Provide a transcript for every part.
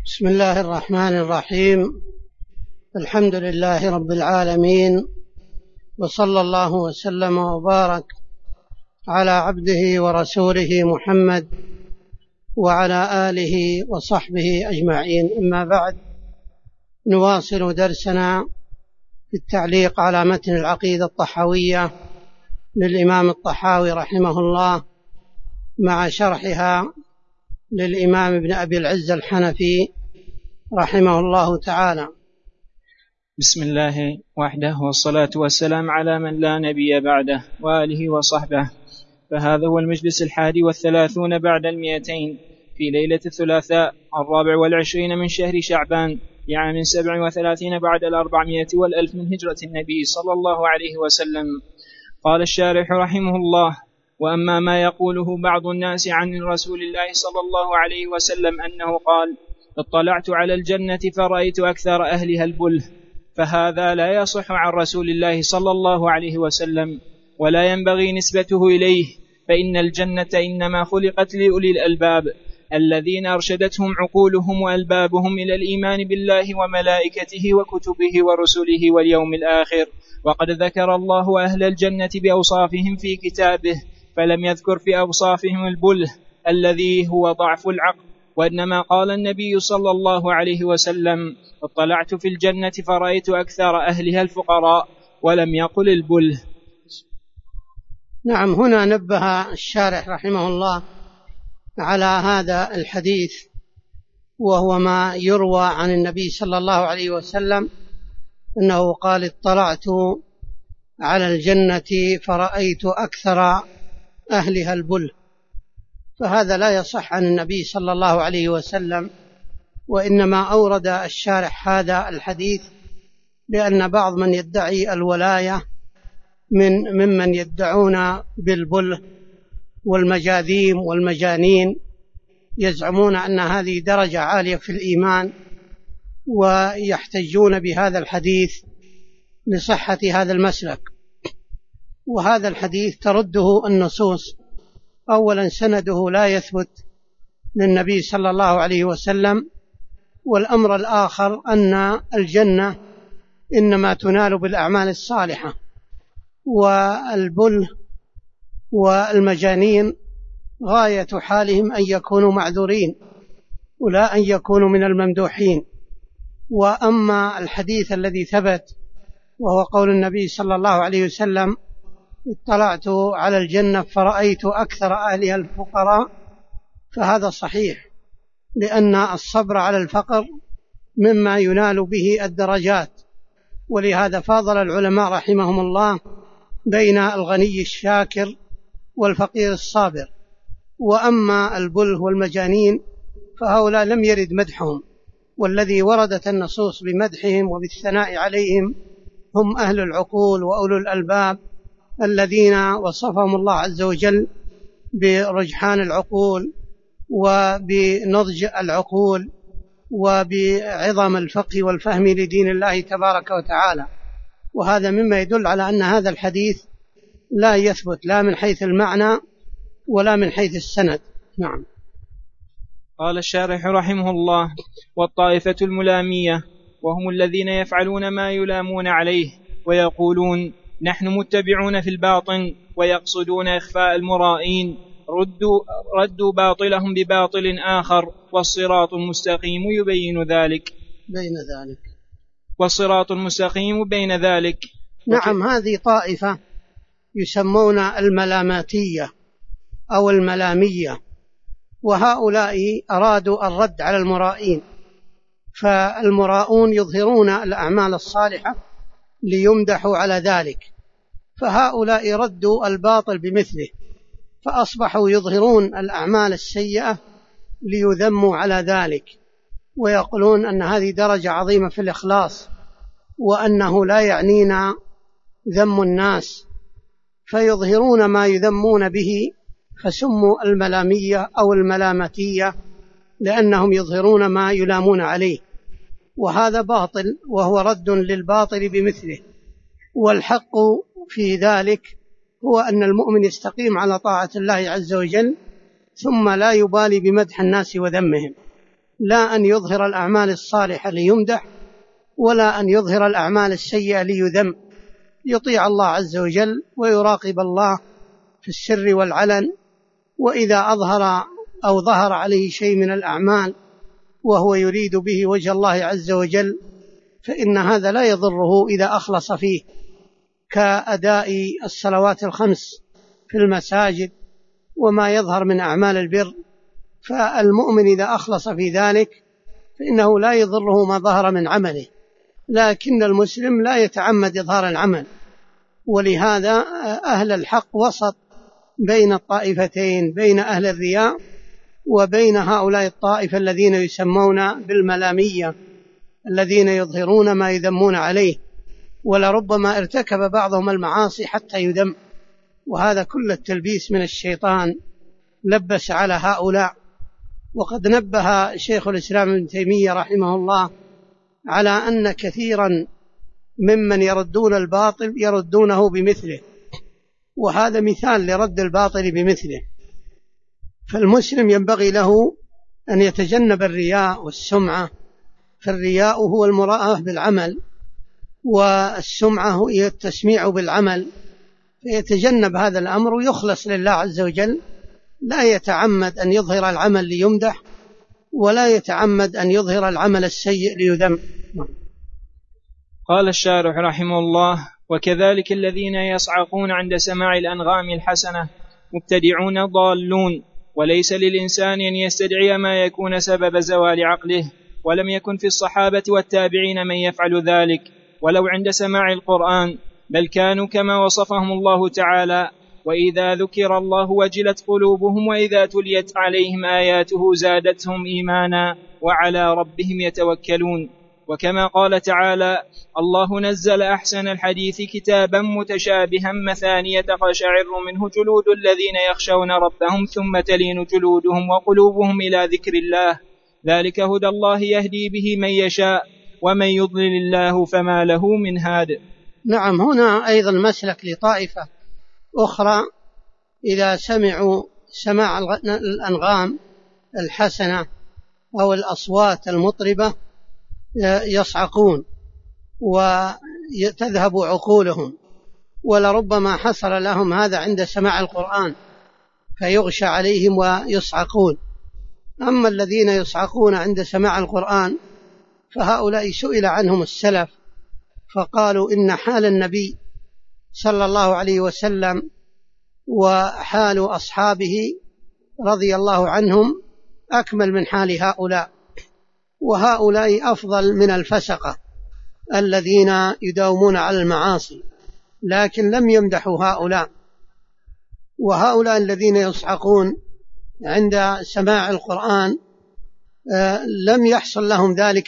بسم الله الرحمن الرحيم. الحمد لله رب العالمين، وصلى الله وسلم وبارك على عبده ورسوله محمد وعلى آله وصحبه أجمعين. أما بعد، نواصل درسنا في التعليق على متن العقيدة الطحاوية للإمام الطحاوي رحمه الله، مع شرحها للإمام ابن أبي العز الحنفي رحمه الله تعالى. بسم الله وحده، والصلاة والسلام على من لا نبي بعده وآله وصحبه. فهذا هو المجلس 31 بعد 200 في ليلة الثلاثاء 24 من شهر شعبان لعام 37 بعد 400 والألف من هجرة النبي صلى الله عليه وسلم. قال الشارح رحمه الله: وأما ما يقوله بعض الناس عن رسول الله صلى الله عليه وسلم أنه قال: اطلعت على الجنة فرأيت أكثر أهلها البله، فهذا لا يصح عن رسول الله صلى الله عليه وسلم، ولا ينبغي نسبته إليه، فإن الجنة إنما خلقت لأولي الألباب الذين أرشدتهم عقولهم وألبابهم إلى الإيمان بالله وملائكته وكتبه ورسله واليوم الآخر. وقد ذكر الله أهل الجنة بأوصافهم في كتابه، فلم يذكر في أوصافهم البله الذي هو ضعف العقل، وإنما قال النبي صلى الله عليه وسلم: اطلعت في الجنة فرأيت أكثر أهلها الفقراء، ولم يقل البله. نعم، هنا نبه الشارح رحمه الله على هذا الحديث، وهو ما يروى عن النبي صلى الله عليه وسلم أنه قال: اطلعت على الجنة فرأيت أكثر أهلها البله. فهذا لا يصح عن النبي صلى الله عليه وسلم، وإنما أورد الشارح هذا الحديث لأن بعض من يدعي الولاية ممن يدعون بالبله والمجاذيم والمجانين يزعمون أن هذه درجة عالية في الإيمان، ويحتجون بهذا الحديث لصحة هذا المسلك. وهذا الحديث ترده النصوص. أولا، سنده لا يثبت للنبي صلى الله عليه وسلم. والأمر الآخر أن الجنة إنما تنال بالأعمال الصالحة، والبله والمجانين غاية حالهم أن يكونوا معذورين ولا أن يكونوا من الممدوحين. وأما الحديث الذي ثبت وهو قول النبي صلى الله عليه وسلم: اطلعت على الجنة فرأيت أكثر أهلها الفقراء، فهذا صحيح، لأن الصبر على الفقر مما ينال به الدرجات. ولهذا فاضل العلماء رحمهم الله بين الغني الشاكر والفقير الصابر. وأما البله والمجانين فهؤلاء لم يرد مدحهم، والذي وردت النصوص بمدحهم وبالثناء عليهم هم أهل العقول وأولو الألباب، الذين وصفهم الله عز وجل برجحان العقول وبنضج العقول وبعظم الفقه والفهم لدين الله تبارك وتعالى. وهذا مما يدل على أن هذا الحديث لا يثبت لا من حيث المعنى ولا من حيث السند. نعم. قال الشارح رحمه الله: والطائفة الملامية، وهم الذين يفعلون ما يلامون عليه ويقولون: نحن متبعون في الباطن، ويقصدون إخفاء المرائين، ردوا باطلهم بباطل آخر، والصراط المستقيم يبين ذلك والصراط المستقيم بين ذلك. نعم، هذه طائفة يسمون الملاماتية أو الملامية، وهؤلاء أرادوا الرد على المرائين. فالمراؤون يظهرون الأعمال الصالحة ليمدحوا على ذلك، فهؤلاء ردوا الباطل بمثله، فأصبحوا يظهرون الأعمال السيئة ليذموا على ذلك، ويقولون أن هذه درجة عظيمة في الإخلاص، وأنه لا يعنينا ذم الناس، فيظهرون ما يذمون به، فسموا الملامية أو الملامتية لأنهم يظهرون ما يلامون عليه. وهذا باطل، وهو رد للباطل بمثله. والحق في ذلك هو أن المؤمن يستقيم على طاعة الله عز وجل، ثم لا يبالي بمدح الناس وذمهم، لا أن يظهر الأعمال الصالحة ليمدح ولا أن يظهر الأعمال السيئة ليذم، يطيع الله عز وجل ويراقب الله في السر والعلن، وإذا أظهر أو ظهر عليه شيء من الأعمال وهو يريد به وجه الله عز وجل فإن هذا لا يضره إذا أخلص فيه، كأداء الصلوات الخمس في المساجد وما يظهر من أعمال البر. فالمؤمن إذا أخلص في ذلك فإنه لا يضره ما ظهر من عمله، لكن المسلم لا يتعمد إظهار العمل. ولهذا أهل الحق وسط بين الطائفتين، بين أهل الرياء وبين هؤلاء الطائفة الذين يسمون بالملامية، الذين يظهرون ما يذمون عليه، ولربما ارتكب بعضهم المعاصي حتى يذم. وهذا كل التلبيس من الشيطان لبس على هؤلاء. وقد نبه شيخ الإسلام ابن تيمية رحمه الله على أن كثيرا ممن يردون الباطل يردونه بمثله، وهذا مثال لرد الباطل بمثله. فالمسلم ينبغي له أن يتجنب الرياء والسمعة، فالرياء هو المراءة بالعمل، والسمعة هي التسميع بالعمل، فيتجنب هذا الأمر ويخلص لله عز وجل، لا يتعمد أن يظهر العمل ليمدح ولا يتعمد أن يظهر العمل السيء ليذم. قال الشارح رحمه الله: وكذلك الذين يصعقون عند سماع الأنغام الحسنة مبتدعون ضالون، وليس للإنسان أن يستدعي ما يكون سبب زوال عقله، ولم يكن في الصحابة والتابعين من يفعل ذلك ولو عند سماع القرآن، بل كانوا كما وصفهم الله تعالى: وإذا ذكر الله وجلت قلوبهم وإذا تليت عليهم آياته زادتهم إيمانا وعلى ربهم يتوكلون. وكما قال تعالى: الله نزل أحسن الحديث كتابا متشابها مثانية تقشعر منه جلود الذين يخشون ربهم ثم تلين جلودهم وقلوبهم إلى ذكر الله، ذلك هدى الله يهدي به من يشاء ومن يضلل الله فما له من هاد. نعم، هنا أيضا مسلك لطائفة أخرى إذا سمعوا سماع الأنغام الحسنة أو الأصوات المطربة يصعقون وتذهب عقولهم، ولربما حصل لهم هذا عند سماع القرآن فيغشى عليهم ويصعقون. أما الذين يصعقون عند سماع القرآن فهؤلاء سئل عنهم السلف فقالوا إن حال النبي صلى الله عليه وسلم وحال أصحابه رضي الله عنهم أكمل من حال هؤلاء، وهؤلاء أفضل من الفسقة الذين يداومون على المعاصي، لكن لم يمدحوا هؤلاء. وهؤلاء الذين يصعقون عند سماع القرآن لم يحصل لهم ذلك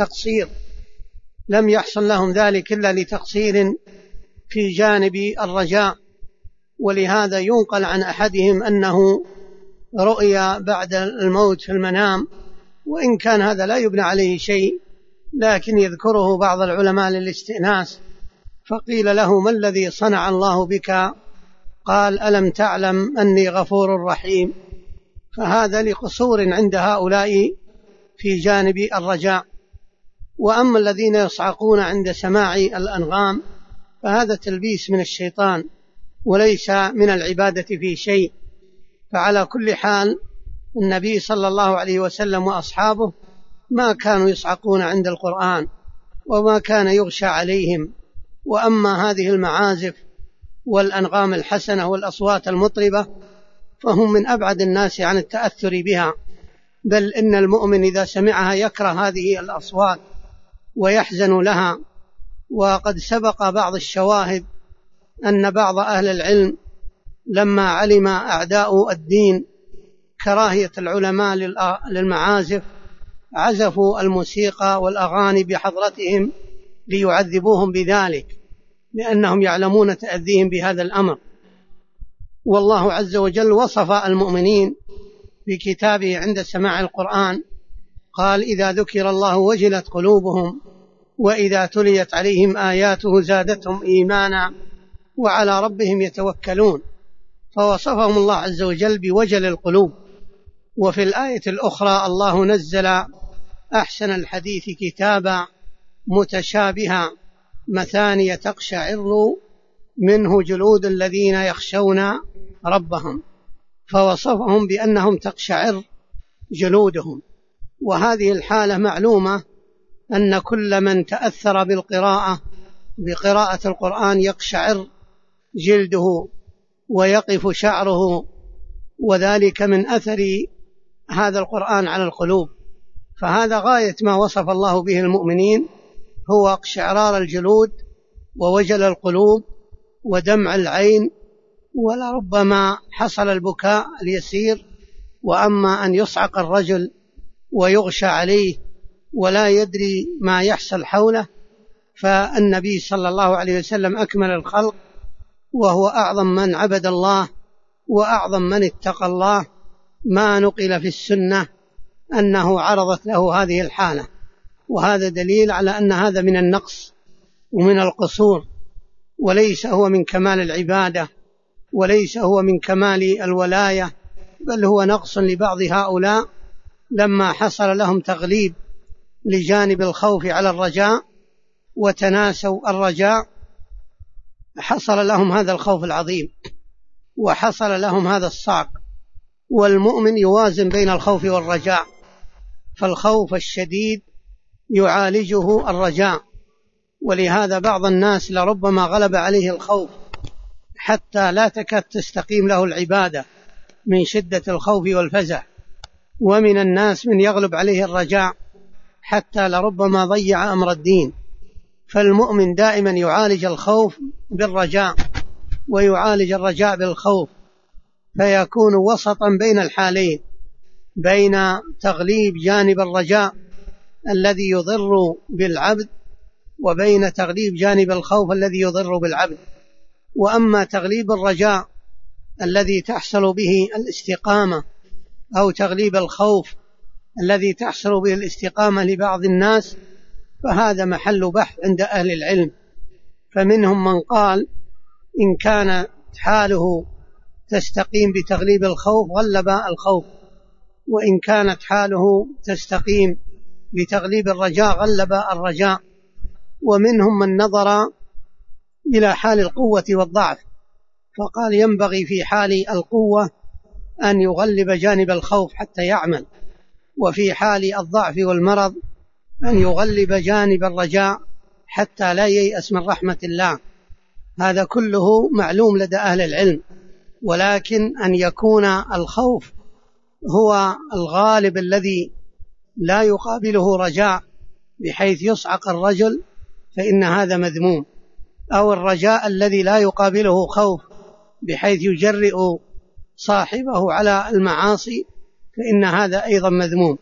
إلا لتقصير في جانب الرجاء. ولهذا ينقل عن أحدهم أنه رؤيا بعد الموت في المنام، وإن كان هذا لا يبنى عليه شيء، لكن يذكره بعض العلماء للاستئناس. فقيل له: ما الذي صنع الله بك؟ قال: ألم تعلم أني غفور رحيم. فهذا لقصور عند هؤلاء في جانب الرجاء. وأما الذين يصعقون عند سماع الأنغام فهذا تلبيس من الشيطان وليس من العبادة في شيء. فعلى كل حال النبي صلى الله عليه وسلم وأصحابه ما كانوا يصعقون عند القرآن وما كان يغشى عليهم. وأما هذه المعازف والأنغام الحسنة والأصوات المطربة فهم من أبعد الناس عن التأثر بها، بل إن المؤمن إذا سمعها يكره هذه الأصوات ويحزن لها. وقد سبق بعض الشواهد أن بعض أهل العلم لما علم أعداء الدين كراهية العلماء للمعازف عزفوا الموسيقى والأغاني بحضرتهم ليعذبوهم بذلك، لأنهم يعلمون تأذيهم بهذا الأمر. والله عز وجل وصف المؤمنين في كتابه عند سماع القرآن، قال: إذا ذكر الله وجلت قلوبهم وإذا تليت عليهم آياته زادتهم إيمانا وعلى ربهم يتوكلون. فوصفهم الله عز وجل بوجل القلوب. وفي الآية الأخرى الله نزل أحسن الحديث كتابا متشابها مثانية تقشعر منه جلود الذين يخشون ربهم، فوصفهم بأنهم تقشعر جلودهم. وهذه الحالة معلومة أن كل من تأثر بقراءة القرآن يقشعر جلده ويقف شعره، وذلك من أثر هذا القرآن على القلوب. فهذا غاية ما وصف الله به المؤمنين، هو اقشعرار الجلود ووجل القلوب ودمع العين، ولربما حصل البكاء اليسير. وأما أن يصعق الرجل ويغشى عليه ولا يدري ما يحصل حوله، فالنبي صلى الله عليه وسلم أكمل الخلق، وهو أعظم من عبد الله وأعظم من اتقى الله، ما نقل في السنة أنه عرضت له هذه الحالة. وهذا دليل على أن هذا من النقص ومن القصور، وليس هو من كمال العبادة، وليس هو من كمال الولاية، بل هو نقص لبعض هؤلاء لما حصل لهم تغليب لجانب الخوف على الرجاء وتناسوا الرجاء، حصل لهم هذا الخوف العظيم وحصل لهم هذا الصعق. والمؤمن يوازن بين الخوف والرجاء، فالخوف الشديد يعالجه الرجاء. ولهذا بعض الناس لربما غلب عليه الخوف حتى لا تكاد تستقيم له العبادة من شدة الخوف والفزع، ومن الناس من يغلب عليه الرجاء حتى لربما ضيع أمر الدين. فالمؤمن دائما يعالج الخوف بالرجاء ويعالج الرجاء بالخوف، فيكون وسطا بين الحالين، بين تغليب جانب الرجاء الذي يضر بالعبد وبين تغليب جانب الخوف الذي يضر بالعبد. وأما تغليب الرجاء الذي تحصل به الاستقامة، أو تغليب الخوف الذي تحصل به الاستقامة لبعض الناس، فهذا محل بحث عند أهل العلم. فمنهم من قال إن كان حاله تستقيم بتغليب الخوف غلب الخوف، وإن كانت حاله تستقيم بتغليب الرجاء غلب الرجاء. ومنهم من نظر إلى حال القوة والضعف، فقال ينبغي في حال القوة أن يغلب جانب الخوف حتى يعمل، وفي حال الضعف والمرض أن يغلب جانب الرجاء حتى لا ييأس من رحمة الله. هذا كله معلوم لدى أهل العلم، ولكن أن يكون الخوف هو الغالب الذي لا يقابله رجاء بحيث يصعق الرجل فإن هذا مذموم، أو الرجاء الذي لا يقابله خوف بحيث يجرئ صاحبه على المعاصي، فإن هذا أيضا مذموم.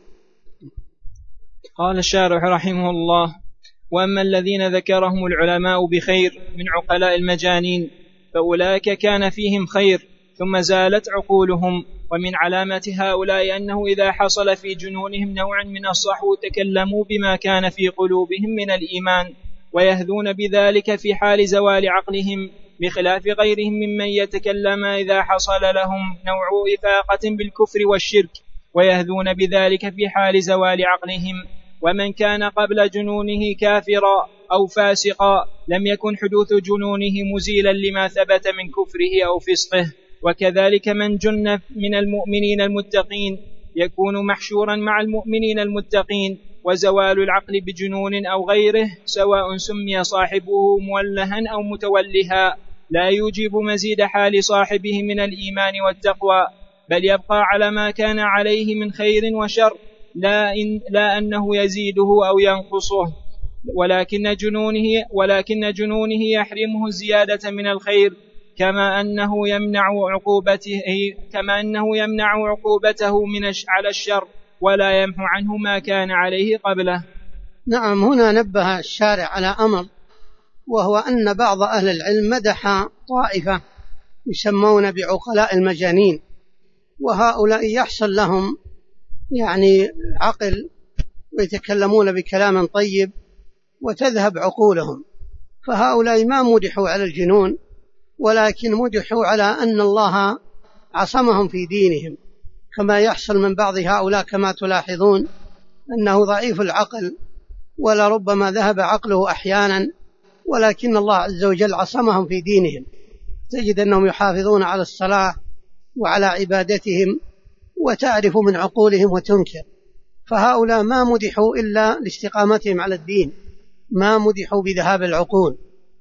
قال الشارح رحمه الله: وأما الذين ذكرهم العلماء بخير من عقلاء المجانين فأولئك كان فيهم خير ثم زالت عقولهم. ومن علامة هؤلاء أنه إذا حصل في جنونهم نوع من الصحو تكلموا بما كان في قلوبهم من الإيمان، ويهذون بذلك في حال زوال عقلهم، بخلاف غيرهم ممن يتكلم إذا حصل لهم نوع إفاقة بالكفر والشرك، ويهذون بذلك في حال زوال عقلهم. ومن كان قبل جنونه كافرا أو فاسقا لم يكن حدوث جنونه مزيلا لما ثبت من كفره أو فسقه. وكذلك من جن من المؤمنين المتقين يكون محشورا مع المؤمنين المتقين. وزوال العقل بجنون أو غيره سواء سمي صاحبه مولها أو متولها لا يوجب مزيد حال صاحبه من الإيمان والتقوى، بل يبقى على ما كان عليه من خير وشر، لا أنه يزيده أو ينقصه، ولكن جنونه يحرمه الزيادة من الخير، كما أنه يمنع عقوبته على الشر، ولا يمحو عنه ما كان عليه قبله. نعم، هنا نبه الشارع على أمر، وهو أن بعض أهل العلم مدح طائفة يسمون بعقلاء المجانين، وهؤلاء يحصل لهم عقل ويتكلمون بكلام طيب وتذهب عقولهم، فهؤلاء ما مدحوا على الجنون، ولكن مدحوا على أن الله عصمهم في دينهم، كما يحصل من بعض هؤلاء كما تلاحظون أنه ضعيف العقل ولربما ذهب عقله أحيانا، ولكن الله عز وجل عصمهم في دينهم. تجد أنهم يحافظون على الصلاة وعلى عبادتهم وتعرف من عقولهم وتنكر. فهؤلاء ما مدحوا إلا لاستقامتهم على الدين، ما مدحوا بذهاب العقول.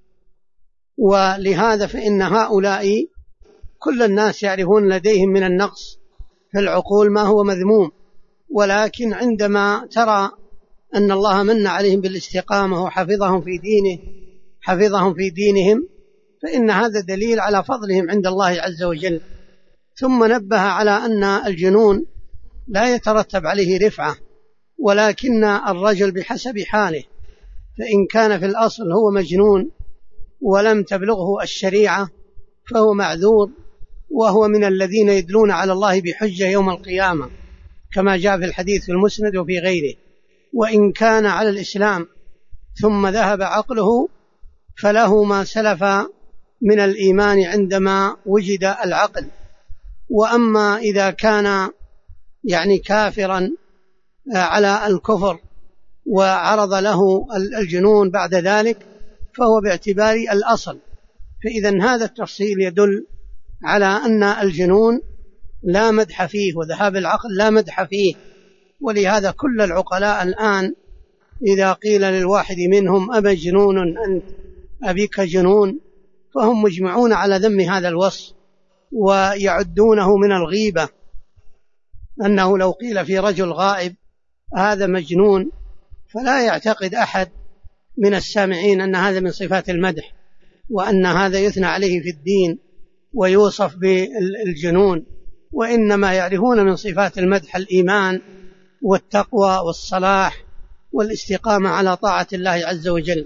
ولهذا فإن هؤلاء كل الناس يعرفون لديهم من النقص في العقول ما هو مذموم، ولكن عندما ترى أن الله من عليهم بالاستقامة وحفظهم في دينهم فإن هذا دليل على فضلهم عند الله عز وجل. ثم نبه على أن الجنون لا يترتب عليه رفعة، ولكن الرجل بحسب حاله، فإن كان في الأصل هو مجنون ولم تبلغه الشريعة فهو معذور، وهو من الذين يدلون على الله بحجة يوم القيامة كما جاء في الحديث في المسند وفي غيره. وإن كان على الإسلام ثم ذهب عقله فله ما سلف من الإيمان عندما وجد العقل. وأما إذا كان كافرا على الكفر وعرض له الجنون بعد ذلك فهو باعتبار الأصل. فإذا هذا التفصيل يدل على أن الجنون لا مدح فيه وذهاب العقل لا مدح فيه. ولهذا كل العقلاء الآن إذا قيل للواحد منهم أمجنون أنت أبيك جنون فهم مجمعون على ذم هذا الوصف، ويعدونه من الغيبة، أنه لو قيل في رجل غائب هذا مجنون فلا يعتقد أحد من السامعين أن هذا من صفات المدح، وأن هذا يثنى عليه في الدين ويوصف بالجنون، وإنما يعرفون من صفات المدح الإيمان والتقوى والصلاح والاستقامة على طاعة الله عز وجل.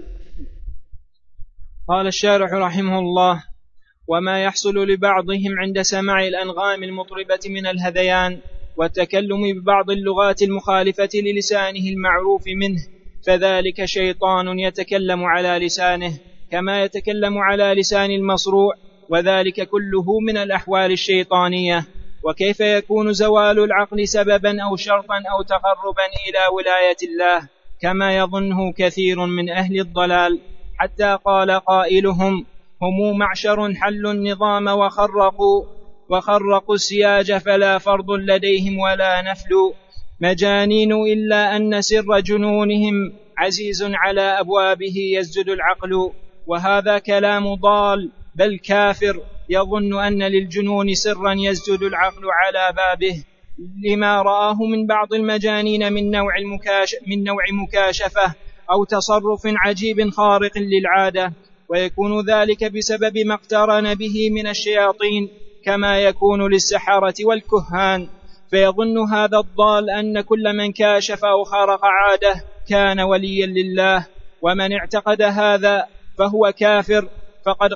قال الشارح رحمه الله: وما يحصل لبعضهم عند سماع الأنغام المطربة من الهذيان والتكلم ببعض اللغات المخالفة للسانه المعروف منه، فذلك شيطان يتكلم على لسانه كما يتكلم على لسان المصروع، وذلك كله من الأحوال الشيطانية. وكيف يكون زوال العقل سببا أو شرطا أو تقربا إلى ولاية الله كما يظنه كثير من أهل الضلال، حتى قال قائلهم: هم معشر حلوا النظام وخرقوا السياج فلا فرض لديهم ولا نفل، مجانين إلا أن سر جنونهم عزيز على أبوابه يسجد العقل. وهذا كلام ضال بل كافر يظن أن للجنون سرا يسجد العقل على بابه، لما رآه من بعض المجانين من نوع مكاشفة أو تصرف عجيب خارق للعادة، ويكون ذلك بسبب ما اقترن به من الشياطين كما يكون للسحرة والكهان. فيظن هذا الضال أن كل من كاشف أو خارق عادة كان وليا لله، ومن اعتقد هذا فهو كافر. فقد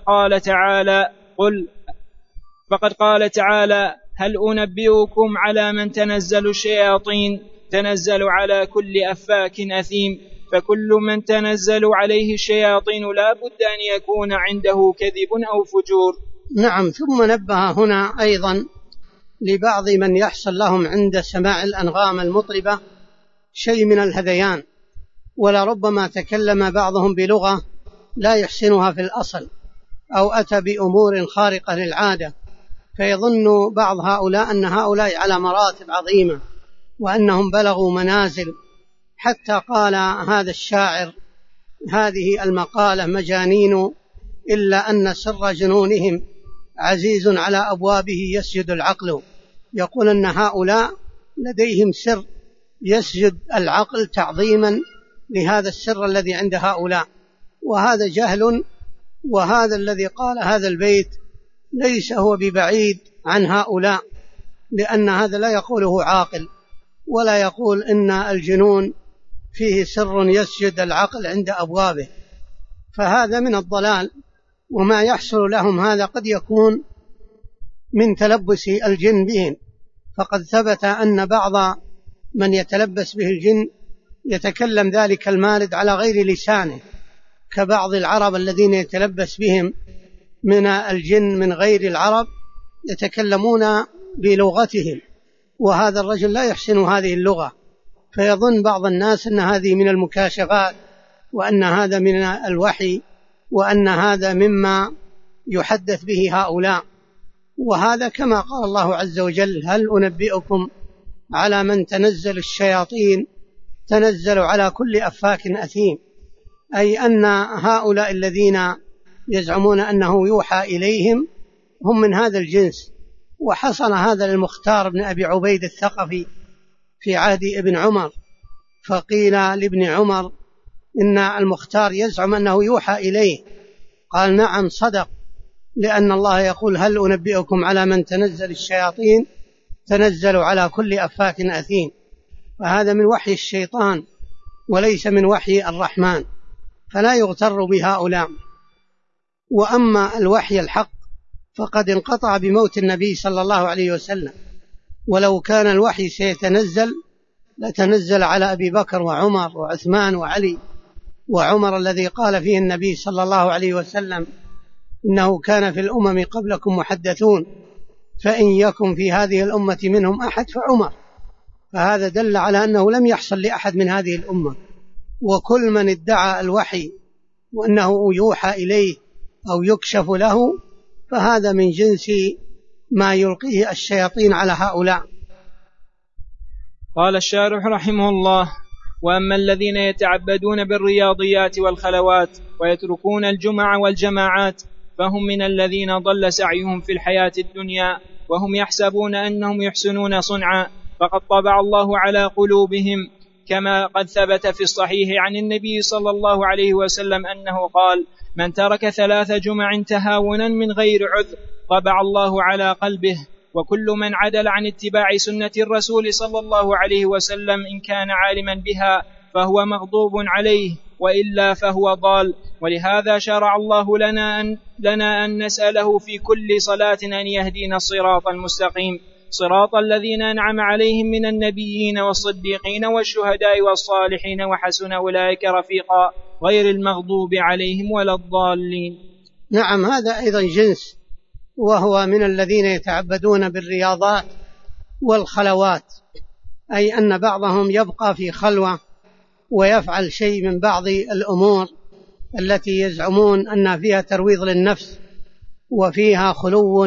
قال تعالى: هل أنبئكم على من تنزل الشياطين؟ تنزل على كل أفاك أثيم. فكل من تنزل عليه الشياطين لا بد أن يكون عنده كذب أو فجور. نعم. ثم نبه هنا أيضا لبعض من يحصل لهم عند سماع الأنغام المطربة شيء من الهذيان، ولربما تكلم بعضهم بلغة لا يحسنها في الأصل أو أتى بأمور خارقة للعادة، فيظن بعض هؤلاء أن هؤلاء على مراتب عظيمة وأنهم بلغوا منازل، حتى قال هذا الشاعر هذه المقالة: مجانين إلا أن سر جنونهم عزيز على أبوابه يسجد العقل. يقول أن هؤلاء لديهم سر يسجد العقل تعظيما لهذا السر الذي عند هؤلاء، وهذا جهل. وهذا الذي قال هذا البيت ليس هو ببعيد عن هؤلاء، لأن هذا لا يقوله عاقل، ولا يقول إن الجنون فيه سر يسجد العقل عند أبوابه، فهذا من الضلال. وما يحصل لهم هذا قد يكون من تلبس الجن بهم، فقد ثبت أن بعض من يتلبس به الجن يتكلم ذلك المارد على غير لسانه، كبعض العرب الذين يتلبس بهم من الجن من غير العرب يتكلمون بلغتهم، وهذا الرجل لا يحسن هذه اللغة، فيظن بعض الناس أن هذه من المكاشفات، وأن هذا من الوحي، وأن هذا مما يحدث به هؤلاء. وهذا كما قال الله عز وجل: هل أنبئكم على من تنزل الشياطين؟ تنزل على كل أفاك أثيم، أي أن هؤلاء الذين يزعمون أنه يوحى إليهم هم من هذا الجنس. وحصل هذا للمختار بن أبي عبيد الثقفي في عهد ابن عمر، فقيل لابن عمر إن المختار يزعم أنه يوحى إليه، قال: نعم صدق، لأن الله يقول: هل أنبئكم على من تنزل الشياطين؟ تنزل على كل أفاك أثيم. فهذا من وحي الشيطان وليس من وحي الرحمن، فلا يغتر بهؤلاء. وأما الوحي الحق فقد انقطع بموت النبي صلى الله عليه وسلم، ولو كان الوحي سيتنزل لتنزل على أبي بكر وعمر وعثمان وعلي. وعمر الذي قال فيه النبي صلى الله عليه وسلم: إنه كان في الأمم قبلكم محدثون، فإن يكن في هذه الأمة منهم أحد فعمر. فهذا دل على أنه لم يحصل لأحد من هذه الأمة. وكل من ادعى الوحي وأنه يوحى إليه أو يكشف له فهذا من جنس ما يلقيه الشياطين على هؤلاء. قال الشارح رحمه الله: وأما الذين يتعبدون بالرياضيات والخلوات ويتركون الجمع والجماعات فهم من الذين ضل سعيهم في الحياة الدنيا وهم يحسبون أنهم يحسنون صنعا، فقد طبع الله على قلوبهم، كما قد ثبت في الصحيح عن النبي صلى الله عليه وسلم أنه قال: من ترك 3 جمع تهاونا من غير عذر طبع الله على قلبه. وكل من عدل عن اتباع سنة الرسول صلى الله عليه وسلم إن كان عالما بها فهو مغضوب عليه، وإلا فهو ضال. ولهذا شرع الله لنا أن نسأله في كل صلاة أن يهدينا الصراط المستقيم، صراط الذين أنعم عليهم من النبيين والصديقين والشهداء والصالحين وحسن أولئك رفيقا، غير المغضوب عليهم ولا الضالين. نعم، هذا أيضا جنس، وهو من الذين يتعبدون بالرياضات والخلوات، أي أن بعضهم يبقى في خلوة ويفعل شيء من بعض الأمور التي يزعمون أن فيها ترويض للنفس وفيها خلو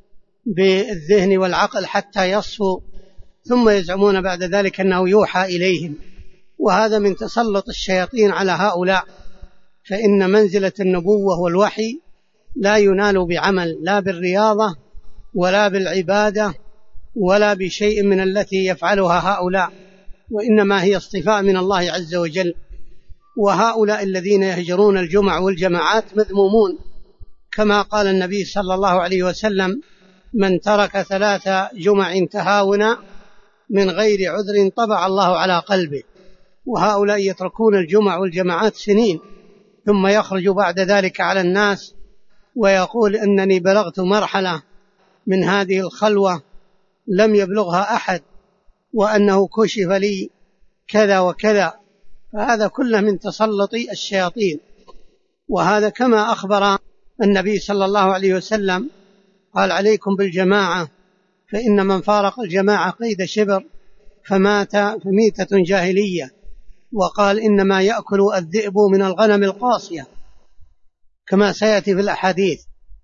بالذهن والعقل حتى يصفوا، ثم يزعمون بعد ذلك أنه يوحى إليهم. وهذا من تسلط الشياطين على هؤلاء، فإن منزلة النبوة والوحي لا ينال بعمل، لا بالرياضة ولا بالعبادة ولا بشيء من التي يفعلها هؤلاء، وإنما هي اصطفاء من الله عز وجل. وهؤلاء الذين يهجرون الجمع والجماعات مذمومون، كما قال النبي صلى الله عليه وسلم: من ترك 3 جمع تهاونا من غير عذر طبع الله على قلبه. وهؤلاء يتركون الجمع والجماعات سنين، ثم يخرج بعد ذلك على الناس ويقول: إنني بلغت مرحلة من هذه الخلوة لم يبلغها أحد، وأنه كشف لي كذا وكذا. فهذا كله من تسلط الشياطين. وهذا كما أخبر النبي صلى الله عليه وسلم قال: عليكم بالجماعة، فإن من فارق الجماعة قيد شبر فمات فميتة جاهلية. وقال: إنما يأكل الذئب من الغنم القاصية، كما سيأتي في الأحاديث.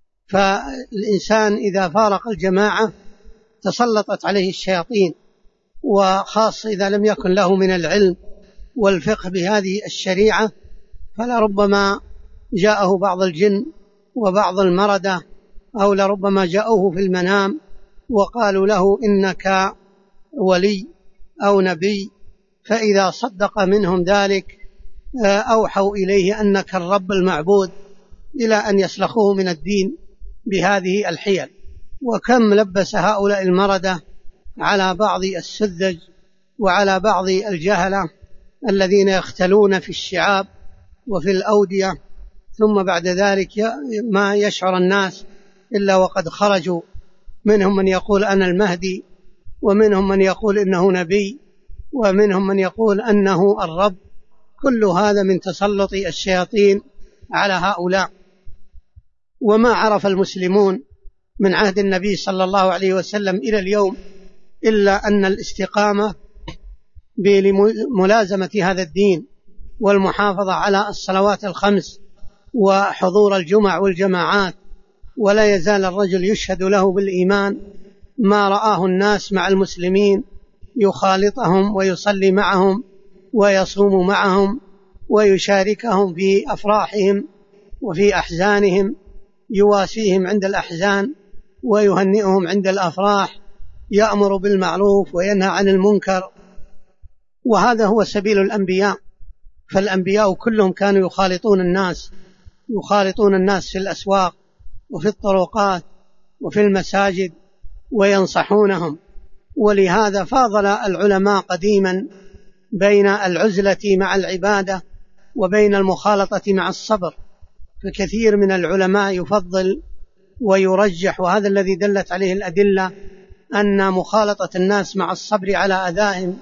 فالإنسان إذا فارق الجماعة تسلطت عليه الشياطين، وخاصة إذا لم يكن له من العلم والفقه بهذه الشريعة، فلربما جاءه بعض الجن وبعض المردة، أو لربما جاءوه في المنام وقالوا له: إنك ولي أو نبي، فإذا صدق منهم ذلك أوحوا إليه أنك الرب المعبود، إلى أن يسلخوه من الدين بهذه الحيل. وكم لبس هؤلاء المردة على بعض السذج وعلى بعض الجهلة الذين يختلون في الشعاب وفي الأودية، ثم بعد ذلك ما يشعر الناس إلا وقد خرجوا، منهم من يقول أنا المهدي، ومنهم من يقول إنه نبي، ومنهم من يقول أنه الرب. كل هذا من تسلط الشياطين على هؤلاء. وما عرف المسلمون من عهد النبي صلى الله عليه وسلم إلى اليوم إلا أن الاستقامة بملازمة هذا الدين والمحافظة على الصلوات الخمس وحضور الجمع والجماعات، ولا يزال الرجل يشهد له بالإيمان ما رآه الناس مع المسلمين، يخالطهم ويصلي معهم ويصوم معهم ويشاركهم في أفراحهم وفي أحزانهم، يواسيهم عند الأحزان ويهنئهم عند الأفراح، يأمر بالمعروف وينهى عن المنكر. وهذا هو سبيل الأنبياء. فالأنبياء كلهم كانوا يخالطون الناس في الأسواق وفي الطرقات وفي المساجد وينصحونهم. ولهذا فاضل العلماء قديما بين العزلة مع العبادة وبين المخالطة مع الصبر، فكثير من العلماء يفضل ويرجح، وهذا الذي دلت عليه الأدلة، أن مخالطة الناس مع الصبر على أذاهم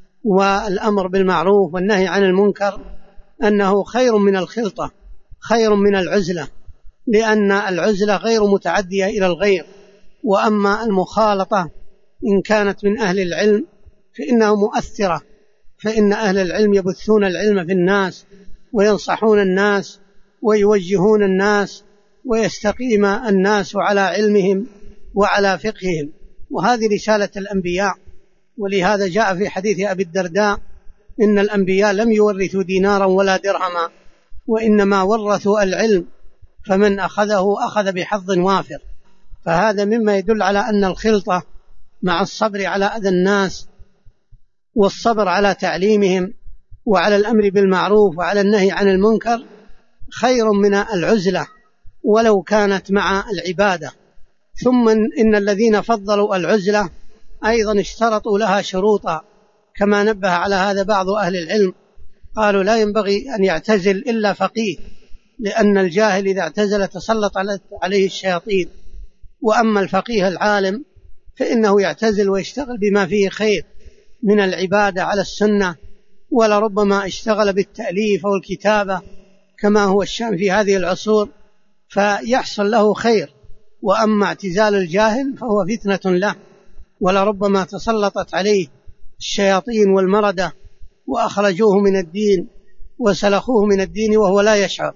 والأمر بالمعروف والنهي عن المنكر أنه خير من الخلطة، خير من العزلة، لأن العزلة غير متعدية إلى الغير. وأما المخالطة إن كانت من أهل العلم فإنها مؤثرة، فإن أهل العلم يبثون العلم في الناس وينصحون الناس ويوجهون الناس ويستقيم الناس على علمهم وعلى فقههم، وهذه رسالة الأنبياء. ولهذا جاء في حديث أبي الدرداء إن الأنبياء لم يورثوا دينارا ولا درهما، وإنما ورثوا العلم، فمن أخذه أخذ بحظ وافر. فهذا مما يدل على أن الخلطة مع الصبر على أذى الناس والصبر على تعليمهم وعلى الأمر بالمعروف وعلى النهي عن المنكر خير من العزلة ولو كانت مع العبادة. ثم إن الذين فضلوا العزلة أيضا اشترطوا لها شروطا، كما نبه على هذا بعض أهل العلم، قالوا لا ينبغي أن يعتزل إلا فقيه، لأن الجاهل إذا اعتزل تسلط عليه الشياطين، وأما الفقيه العالم فإنه يعتزل ويشتغل بما فيه خير من العبادة على السنة، ولربما اشتغل بالتأليف والكتابة كما هو الشأن في هذه العصور فيحصل له خير. وأما اعتزال الجاهل فهو فتنة له، ولربما تسلطت عليه الشياطين والمردة وأخرجوه من الدين وسلخوه من الدين وهو لا يشعر.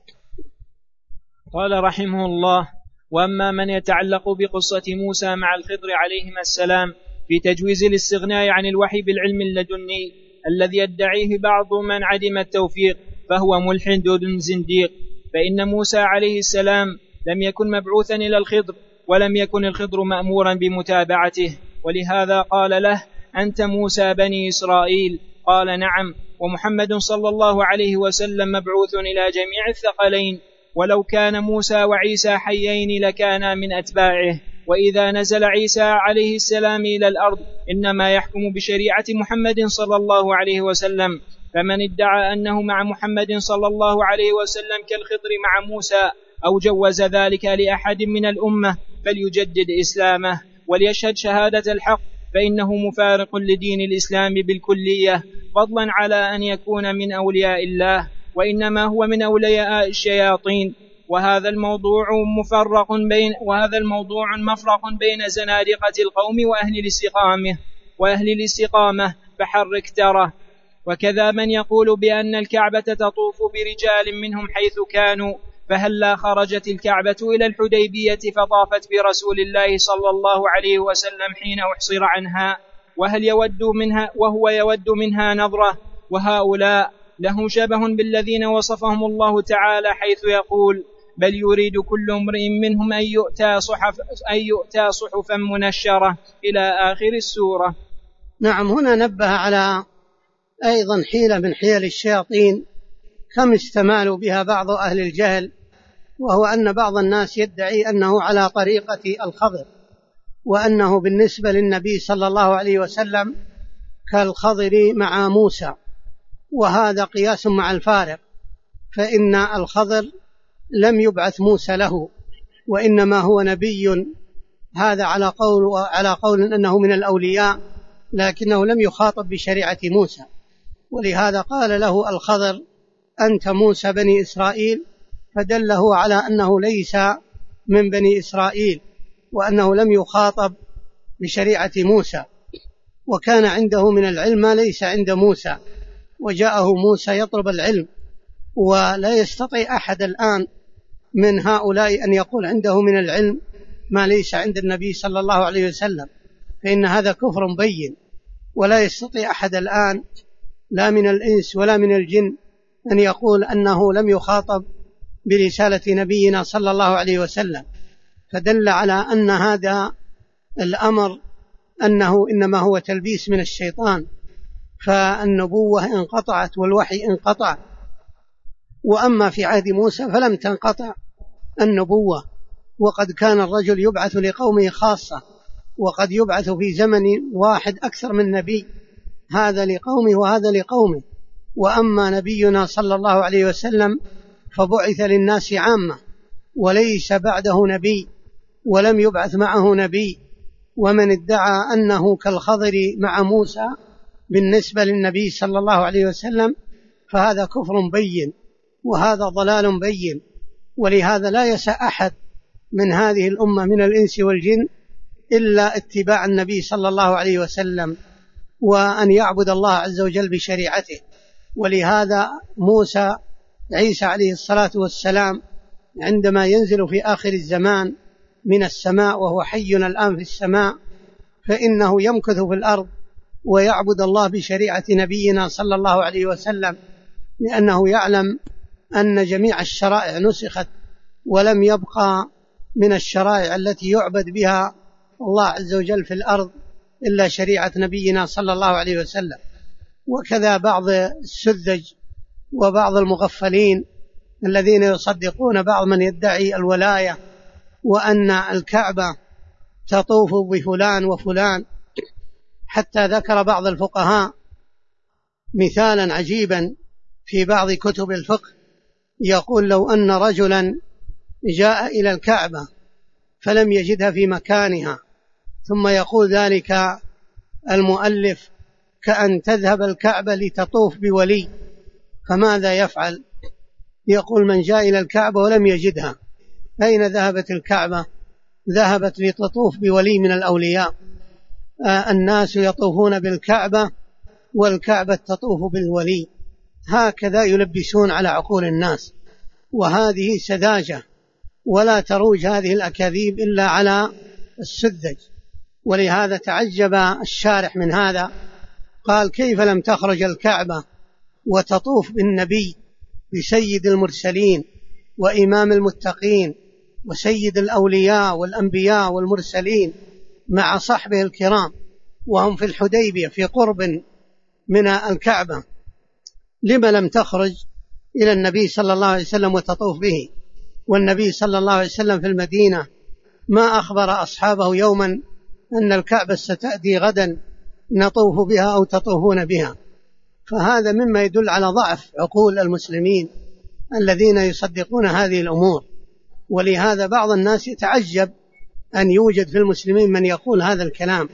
قال رحمه الله: وأما من يتعلق بقصة موسى مع الخضر عليهما السلام في تجويز الاستغناء عن الوحي بالعلم اللدني الذي يدعيه بعض من عدم التوفيق فهو ملحد زنديق، فإن موسى عليه السلام لم يكن مبعوثا إلى الخضر، ولم يكن الخضر مأمورا بمتابعته، ولهذا قال له: أنت موسى بني إسرائيل؟ قال: نعم. ومحمد صلى الله عليه وسلم مبعوث إلى جميع الثقلين، ولو كان موسى وعيسى حيين لكانا من أتباعه، وإذا نزل عيسى عليه السلام إلى الأرض إنما يحكم بشريعة محمد صلى الله عليه وسلم، فمن ادعى أنه مع محمد صلى الله عليه وسلم كالخضر مع موسى أو جوز ذلك لأحد من الأمة فليجدد إسلامه وليشهد شهادة الحق، فإنه مفارق لدين الإسلام بالكلية، فضلا على أن يكون من أولياء الله، وإنما هو من أولياء الشياطين. وهذا الموضوع مفرق بين زنادقة القوم وأهل الاستقامة فحرك تره. وكذا من يقول بأن الكعبة تطوف برجال منهم حيث كانوا، فهلا خرجت الكعبة إلى الحديبية فطافت برسول الله صلى الله عليه وسلم حين أحصر عنها، وهو يود منها نظرة. وهؤلاء لهم شبه بالذين وصفهم الله تعالى حيث يقول: بل يريد كل امرئ منهم أن يؤتى صحفا منشرة إلى آخر السورة. نعم، هنا نبه على أيضا حيلة من حيل الشياطين كم استمالوا بها بعض أهل الجهل، وهو أن بعض الناس يدعي أنه على طريقة الخضر، وأنه بالنسبة للنبي صلى الله عليه وسلم كالخضر مع موسى، وهذا قياس مع الفارق، فإن الخضر لم يبعث موسى له، وإنما هو نبي، هذا على قول أنه من الأولياء، لكنه لم يخاطب بشريعة موسى. ولهذا قال له الخضر: أنت موسى بني إسرائيل، فدله على أنه ليس من بني إسرائيل، وأنه لم يخاطب بشريعة موسى. وكان عنده من العلم ما ليس عند موسى، وجاءه موسى يطلب العلم، ولا يستطيع أحد الآن من هؤلاء أن يقول عنده من العلم ما ليس عند النبي صلى الله عليه وسلم، فإن هذا كفر بين. ولا يستطيع أحد الآن لا من الإنس ولا من الجن أن يقول أنه لم يخاطب برسالة نبينا صلى الله عليه وسلم، فدل على أن هذا الأمر أنه إنما هو تلبيس من الشيطان، فالنبوة انقطعت والوحي انقطع. وأما في عهد موسى فلم تنقطع النبوة، وقد كان الرجل يبعث لقومه خاصة، وقد يبعث في زمن واحد أكثر من نبي، هذا لقومه وهذا لقومه. وأما نبينا صلى الله عليه وسلم فبعث للناس عامة، وليس بعده نبي ولم يبعث معه نبي. ومن ادعى أنه كالخضر مع موسى بالنسبة للنبي صلى الله عليه وسلم فهذا كفر بين، وهذا ضلال بين. ولهذا لا يسع أحد من هذه الأمة من الإنس والجن إلا اتباع النبي صلى الله عليه وسلم، وأن يعبد الله عز وجل بشريعته. ولهذا موسى عيسى عليه الصلاة والسلام عندما ينزل في آخر الزمان من السماء، وهو حينا الآن في السماء، فإنه يمكث في الأرض ويعبد الله بشريعة نبينا صلى الله عليه وسلم، لأنه يعلم أن جميع الشرائع نسخت، ولم يبقى من الشرائع التي يعبد بها الله عز وجل في الأرض إلا شريعة نبينا صلى الله عليه وسلم. وكذا بعض السذج وبعض المغفلين الذين يصدقون بعض من يدعي الولاية وأن الكعبة تطوف بفلان وفلان، حتى ذكر بعض الفقهاء مثالا عجيبا في بعض كتب الفقه، يقول لو أن رجلا جاء إلى الكعبة فلم يجدها في مكانها، ثم يقول ذلك المؤلف كأن تذهب الكعبة لتطوف بولي، فماذا يفعل؟ يقول من جاء إلى الكعبة ولم يجدها، أين ذهبت الكعبة؟ ذهبت لتطوف بولي من الأولياء. الناس يطوفون بالكعبة والكعبة تطوف بالولي. هكذا يلبسون على عقول الناس، وهذه سذاجة، ولا تروج هذه الأكاذيب إلا على السذج. ولهذا تعجب الشارح من هذا، قال كيف لم تخرج الكعبة وتطوف بالنبي بسيد المرسلين وإمام المتقين وسيد الأولياء والأنبياء والمرسلين مع صحبه الكرام، وهم في الحديبية في قرب من الكعبة، لما لم تخرج إلى النبي صلى الله عليه وسلم وتطوف به؟ والنبي صلى الله عليه وسلم في المدينة ما أخبر أصحابه يوما أن الكعبة ستأتي غدا نطوف بها أو تطوفون بها. فهذا مما يدل على ضعف عقول المسلمين الذين يصدقون هذه الأمور. ولهذا بعض الناس يتعجب أن يوجد في المسلمين من يقول هذا الكلام،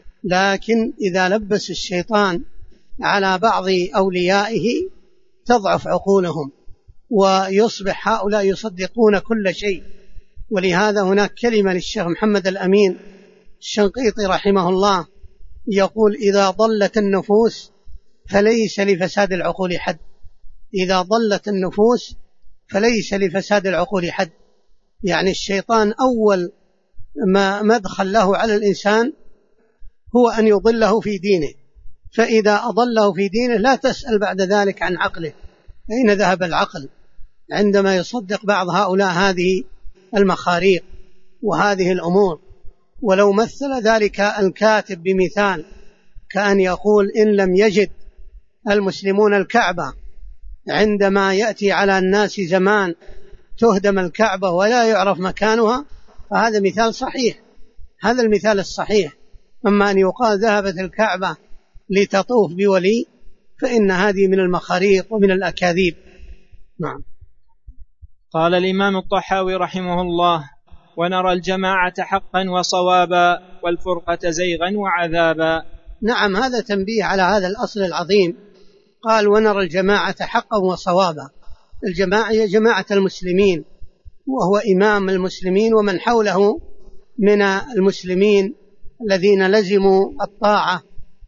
لكن إذا لبس الشيطان على بعض أوليائه تضعف عقولهم، ويصبح هؤلاء يصدقون كل شيء. ولهذا هناك كلمة للشيخ محمد الأمين الشنقيطي رحمه الله يقول إذا ضلت النفوس فليس لفساد العقول حد. إذا ضلت النفوس فليس لفساد العقول حد، يعني الشيطان أول ما مدخل له على الإنسان هو أن يضله في دينه، فإذا أضله في دينه لا تسأل بعد ذلك عن عقله، أين ذهب العقل عندما يصدق بعض هؤلاء هذه المخاريق وهذه الأمور. ولو مثل ذلك الكاتب بمثال كأن يقول إن لم يجد المسلمون الكعبة عندما يأتي على الناس زمان تهدم الكعبة ولا يعرف مكانها، فهذا مثال صحيح، هذا المثال الصحيح. أما أن يقال ذهبت الكعبة لتطوف بولي فإن هذه من المخاريق ومن الأكاذيب. نعم. قال الإمام الطحاوي رحمه الله: ونرى الجماعة حقا وصوابا والفرقة زيغا وعذابا. نعم، هذا تنبيه على هذا الأصل العظيم. قال ونرى الجماعة حقا وصوابا. الجماعة هي جماعة المسلمين، وهو إمام المسلمين ومن حوله من المسلمين الذين لزموا الطاعة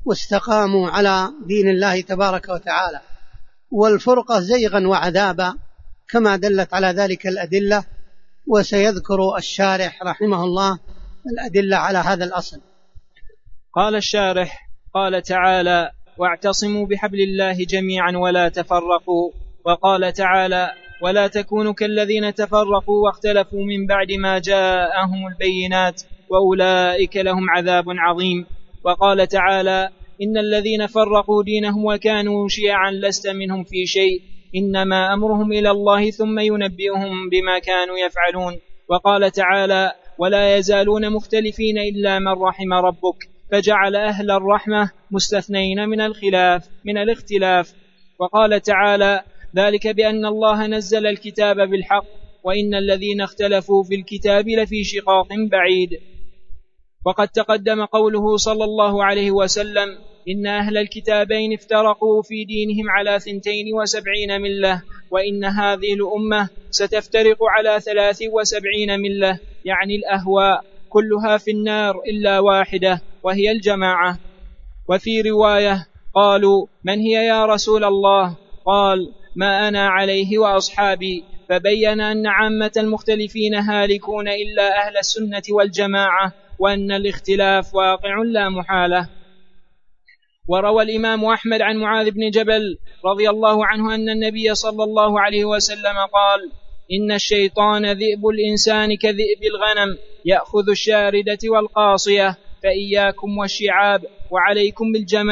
واستقاموا على دين الله تبارك وتعالى. والفرقة زيغا وعذابا كما دلت على ذلك الأدلة، وسيذكر الشارح رحمه الله الأدلة على هذا الأصل. قال الشارح: قال تعالى: واعتصموا بحبل الله جميعا ولا تفرقوا. وقال تعالى: ولا تكونوا كالذين تفرقوا واختلفوا من بعد ما جاءهم البينات وأولئك لهم عذاب عظيم. وقال تعالى: إن الذين فرقوا دينهم وكانوا شيعا لست منهم في شيء إنما أمرهم إلى الله ثم ينبئهم بما كانوا يفعلون. وقال تعالى: ولا يزالون مختلفين إلا من رحم ربك، فجعل أهل الرحمة مستثنين من الاختلاف. وقال تعالى: ذلك بأن الله نزل الكتاب بالحق وإن الذين اختلفوا في الكتاب لفي شقاق بعيد. وقد تقدم قوله صلى الله عليه وسلم: إن أهل الكتابين افترقوا في دينهم على 72 ملة، وإن هذه الأمة ستفترق على 73 ملة، يعني الأهواء، كلها في النار إلا واحدة وهي الجماعة. وفي رواية قالوا: من هي يا رسول الله؟ قال: ما أنا عليه وأصحابي، فبين أن عامة المختلفين هالكون إلا أهل السنة والجماعة، وأن الاختلاف واقع لا محالة. وروى الإمام أحمد عن معاذ بن جبل رضي الله عنه أن النبي صلى الله عليه وسلم قال: إن الشيطان ذئب الإنسان كذئب الغنم يأخذ الشاردة والقاصية، فإياكم والشعاب وعليكم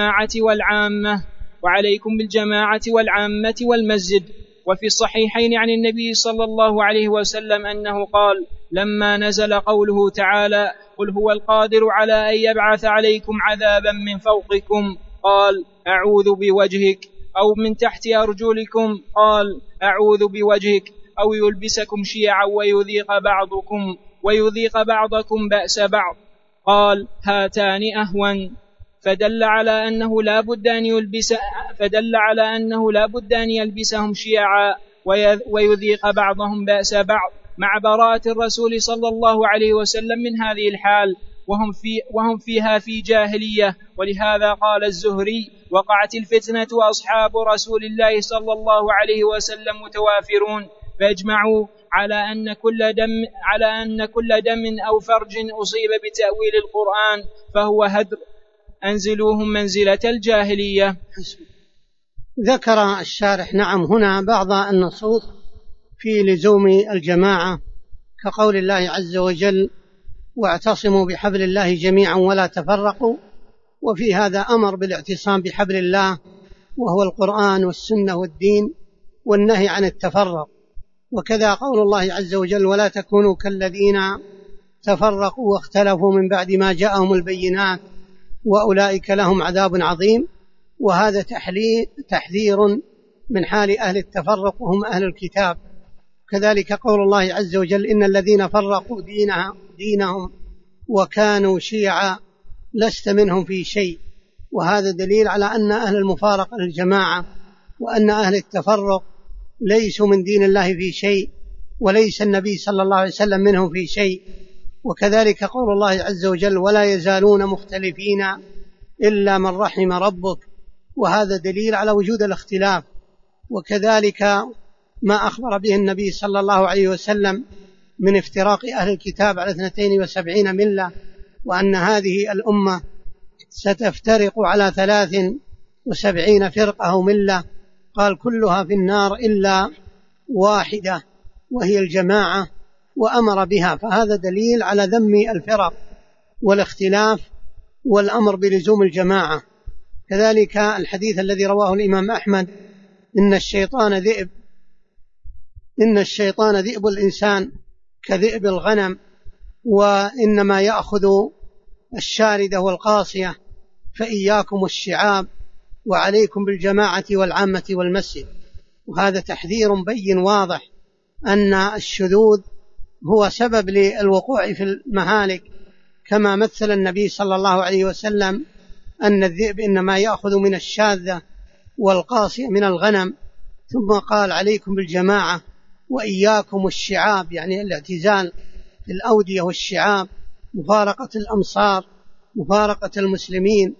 بالجماعة والعامة والمسجد. وفي الصحيحين عن النبي صلى الله عليه وسلم أنه قال: لما نزل قوله تعالى: قل هو القادر على أن يبعث عليكم عذابا من فوقكم، قال: أعوذ بوجهك، أو من تحت أرجلكم، قال: أعوذ بوجهك، أو يلبسكم شيعا ويذيق بعضكم بأس بعض، قال: هاتان أهون. فدل على أنه لا بد أن يلبسهم شيعا ويذيق بعضهم بأس بعض، مع براءة الرسول صلى الله عليه وسلم من هذه الحال، وهم فيها في جاهلية. ولهذا قال الزهري: وقعت الفتنة وأصحاب رسول الله صلى الله عليه وسلم متوافرون، فاجمعوا على أن كل دم أو فرج أصيب بتأويل القرآن فهو هدر، أنزلوهم منزلة الجاهلية. ذكر الشارح هنا بعض النصوص في لزوم الجماعة، كقول الله عز وجل: واعتصموا بحبل الله جميعا ولا تفرقوا. وفي هذا أمر بالاعتصام بحبل الله وهو القرآن والسنة والدين، والنهي عن التفرق. وكذا قول الله عز وجل: ولا تكونوا كالذين تفرقوا واختلفوا من بعد ما جاءهم البينات وأولئك لهم عذاب عظيم. وهذا تحذير من حال أهل التفرق وهم أهل الكتاب. كذلك قول الله عز وجل: إن الذين فرقوا دينهم وكانوا شيعا لست منهم في شيء. وهذا دليل على أن أهل المفارقة للجماعة وأن أهل التفرق ليسوا من دين الله في شيء، وليس النبي صلى الله عليه وسلم منهم في شيء. وكذلك قول الله عز وجل: ولا يزالون مختلفين إلا من رحم ربك. وهذا دليل على وجود الاختلاف. وكذلك ما أخبر به النبي صلى الله عليه وسلم من افتراق أهل الكتاب على 72 ملة، وأن هذه الأمة ستفترق على 73 فرقة أو ملة، قال: كلها في النار إلا واحدة وهي الجماعة، وأمر بها. فهذا دليل على ذم الفرق والاختلاف والأمر بلزوم الجماعة. كذلك الحديث الذي رواه الإمام أحمد: إن الشيطان ذئب الإنسان كذئب الغنم، وإنما يأخذ الشاردة والقاصية، فإياكم الشعاب وعليكم بالجماعة والعامة والمسجد. وهذا تحذير بين واضح أن الشذوذ هو سبب للوقوع في المهالك، كما مثل النبي صلى الله عليه وسلم أن الذئب إنما يأخذ من الشاذة والقاصية من الغنم، ثم قال: عليكم بالجماعة وإياكم الشعاب، يعني الاعتزال في الأودية والشعاب، مفارقة الأمصار، مفارقة المسلمين،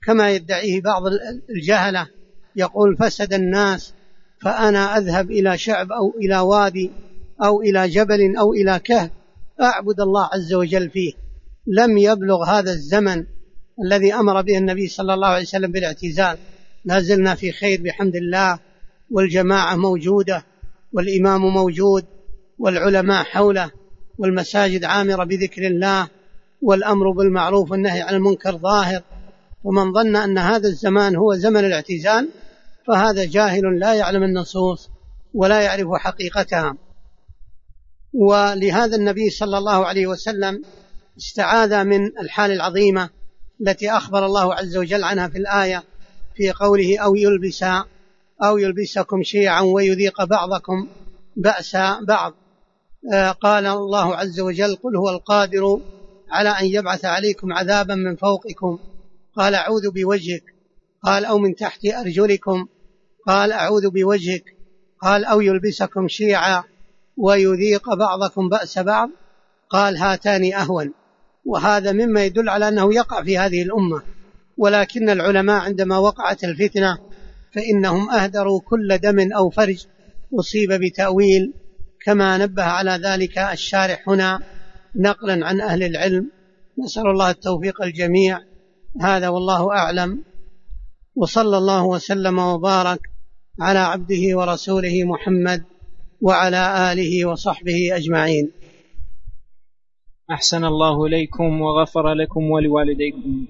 كما يدعيه بعض الجهلة، يقول فسد الناس فأنا أذهب إلى شعب أو إلى وادي أو إلى جبل أو إلى كهف أعبد الله عز وجل فيه. لم يبلغ هذا الزمن الذي أمر به النبي صلى الله عليه وسلم بالاعتزال. لا زلنا في خير بحمد الله، والجماعة موجودة والإمام موجود والعلماء حوله والمساجد عامرة بذكر الله والأمر بالمعروف والنهي عن المنكر ظاهر. ومن ظن أن هذا الزمان هو زمن الاعتزال فهذا جاهل لا يعلم النصوص ولا يعرف حقيقتها. ولهذا النبي صلى الله عليه وسلم استعاذ من الحال العظيمة التي أخبر الله عز وجل عنها في الآية في قوله أو يلبسكم شيعا ويذيق بعضكم بأس بعض. قال الله عز وجل قل هو القادر على أن يبعث عليكم عذابا من فوقكم قال أعوذ بوجهك، قال أو من تحت أرجلكم قال أعوذ بوجهك، قال أو يلبسكم شيعا ويذيق بعضكم بأس بعض قال هاتان أهون. وهذا مما يدل على أنه يقع في هذه الأمة، ولكن العلماء عندما وقعت الفتنة فإنهم أهدروا كل دم أو فرج أصيب بتأويل، كما نبه على ذلك الشارح هنا نقلا عن أهل العلم. نسأل الله التوفيق الجميع. هذا والله أعلم، وصلى الله وسلم وبارك على عبده ورسوله محمد وعلى آله وصحبه أجمعين. أحسن الله إليكم وغفر لكم ولوالديكم.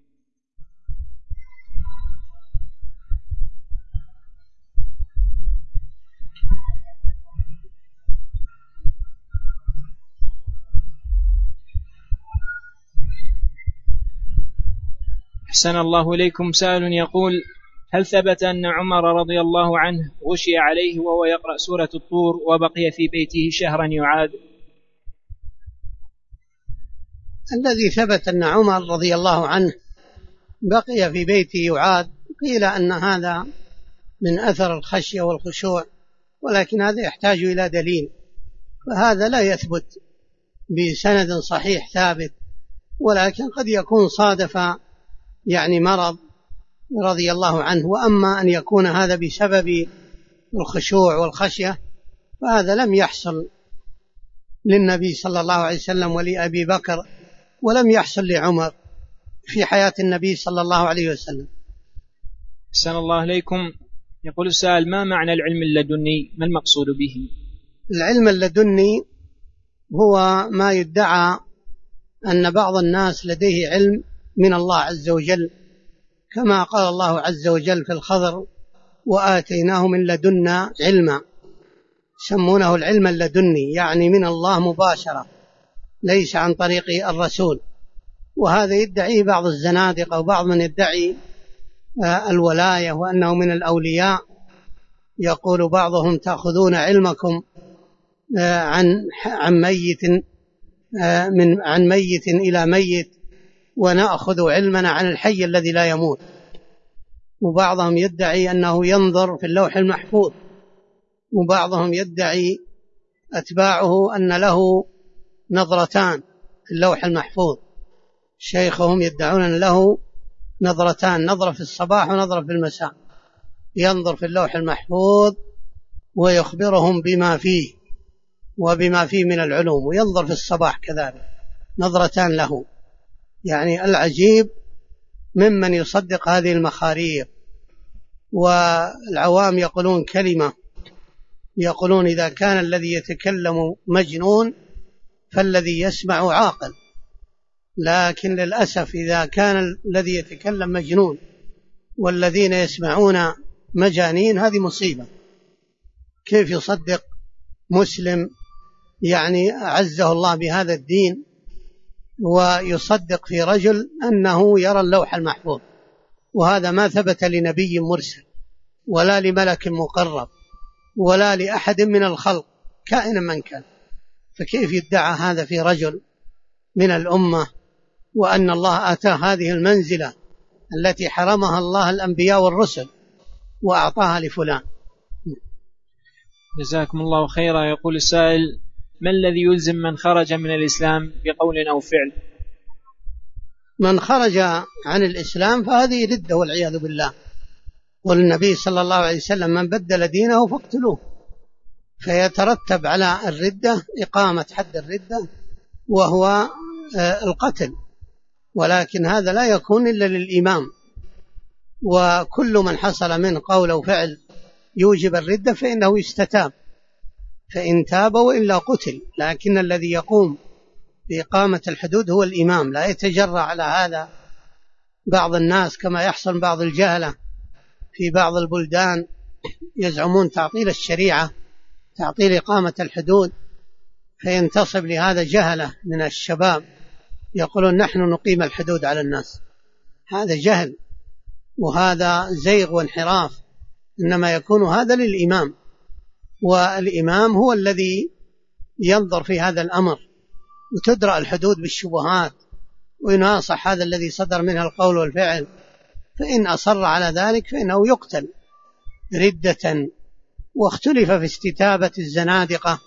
أحسن الله إليكم. سائل يقول: هل ثبت أن عمر رضي الله عنه غشي عليه وهو يقرأ سورة الطور وبقي في بيته شهرا يعاد؟ الذي ثبت أن عمر رضي الله عنه بقي في بيته يعاد، قيل أن هذا من أثر الخشية والخشوع، ولكن هذا يحتاج إلى دليل، فهذا لا يثبت بسند صحيح ثابت، ولكن قد يكون صادف مرض رضي الله عنه. وأما أن يكون هذا بسبب الخشوع والخشية فهذا لم يحصل للنبي صلى الله عليه وسلم ولأبي بكر، ولم يحصل لعمر في حياة النبي صلى الله عليه وسلم. أحسن الله إليكم. يقول السائل: ما معنى العلم اللدني؟ ما المقصود به؟ العلم اللدني هو ما يدعى أن بعض الناس لديه علم من الله عز وجل، كما قال الله عز وجل في الخضر: وآتيناه من لدنا علما. يسمونه العلم اللدني، يعني من الله مباشرة، ليس عن طريق الرسول. وهذا يدعيه بعض الزنادقة وبعض من يدعي الولاية وأنه من الأولياء. يقول بعضهم: تأخذون علمكم عن ميت إلى ميت، ونأخذ علمنا عن الحي الذي لا يموت. وبعضهم يدعي أنه ينظر في اللوح المحفوظ، وبعضهم يدعي أتباعه أن له نظرتان في اللوح المحفوظ. شيخهم يدعون أن له نظرتان، نظرة في الصباح ونظرة في المساء، ينظر في اللوح المحفوظ ويخبرهم بما فيه وبما فيه من العلوم، وينظر في الصباح كذلك، نظرتان له. يعني العجيب ممن يصدق هذه المخاريق. والعوام يقولون كلمة، يقولون: إذا كان الذي يتكلم مجنون فالذي يسمع عاقل. لكن للأسف إذا كان الذي يتكلم مجنون والذين يسمعون مجانين هذه مصيبة. كيف يصدق مسلم أعزه الله بهذا الدين ويصدق في رجل أنه يرى اللوح المحفوظ؟ وهذا ما ثبت لنبي مرسل ولا لملك مقرب ولا لأحد من الخلق كائنا من كان. فكيف يدعى هذا في رجل من الأمة، وأن الله آتاه هذه المنزلة التي حرمها الله الأنبياء والرسل وأعطاها لفلان؟ جزاكم الله خيرا. يقول السائل: ما الذي يلزم من خرج من الإسلام بقول أو فعل؟ من خرج عن الإسلام فهذه ردة والعياذ بالله. والنبي صلى الله عليه وسلم من بدل دينه فاقتلوه، فيترتب على الردة إقامة حد الردة وهو القتل، ولكن هذا لا يكون إلا للإمام، وكل من حصل من قول أو فعل يوجب الردة فإنه يستتاب، فإن تاب وإلا قتل. لكن الذي يقوم بإقامة الحدود هو الإمام، لا يتجرأ على هذا بعض الناس كما يحصل بعض الجهلة في بعض البلدان، يزعمون تعطيل الشريعة، تعطيل إقامة الحدود، فينتصب لهذا جهلة من الشباب يقولون نحن نقيم الحدود على الناس. هذا جهل وهذا زيغ وانحراف، إنما يكون هذا للإمام، والإمام هو الذي ينظر في هذا الأمر، وتدرأ الحدود بالشبهات، ويناصح هذا الذي صدر منه القول والفعل، فإن أصر على ذلك فإنه يقتل ردة. واختلف في استتابة الزنادقة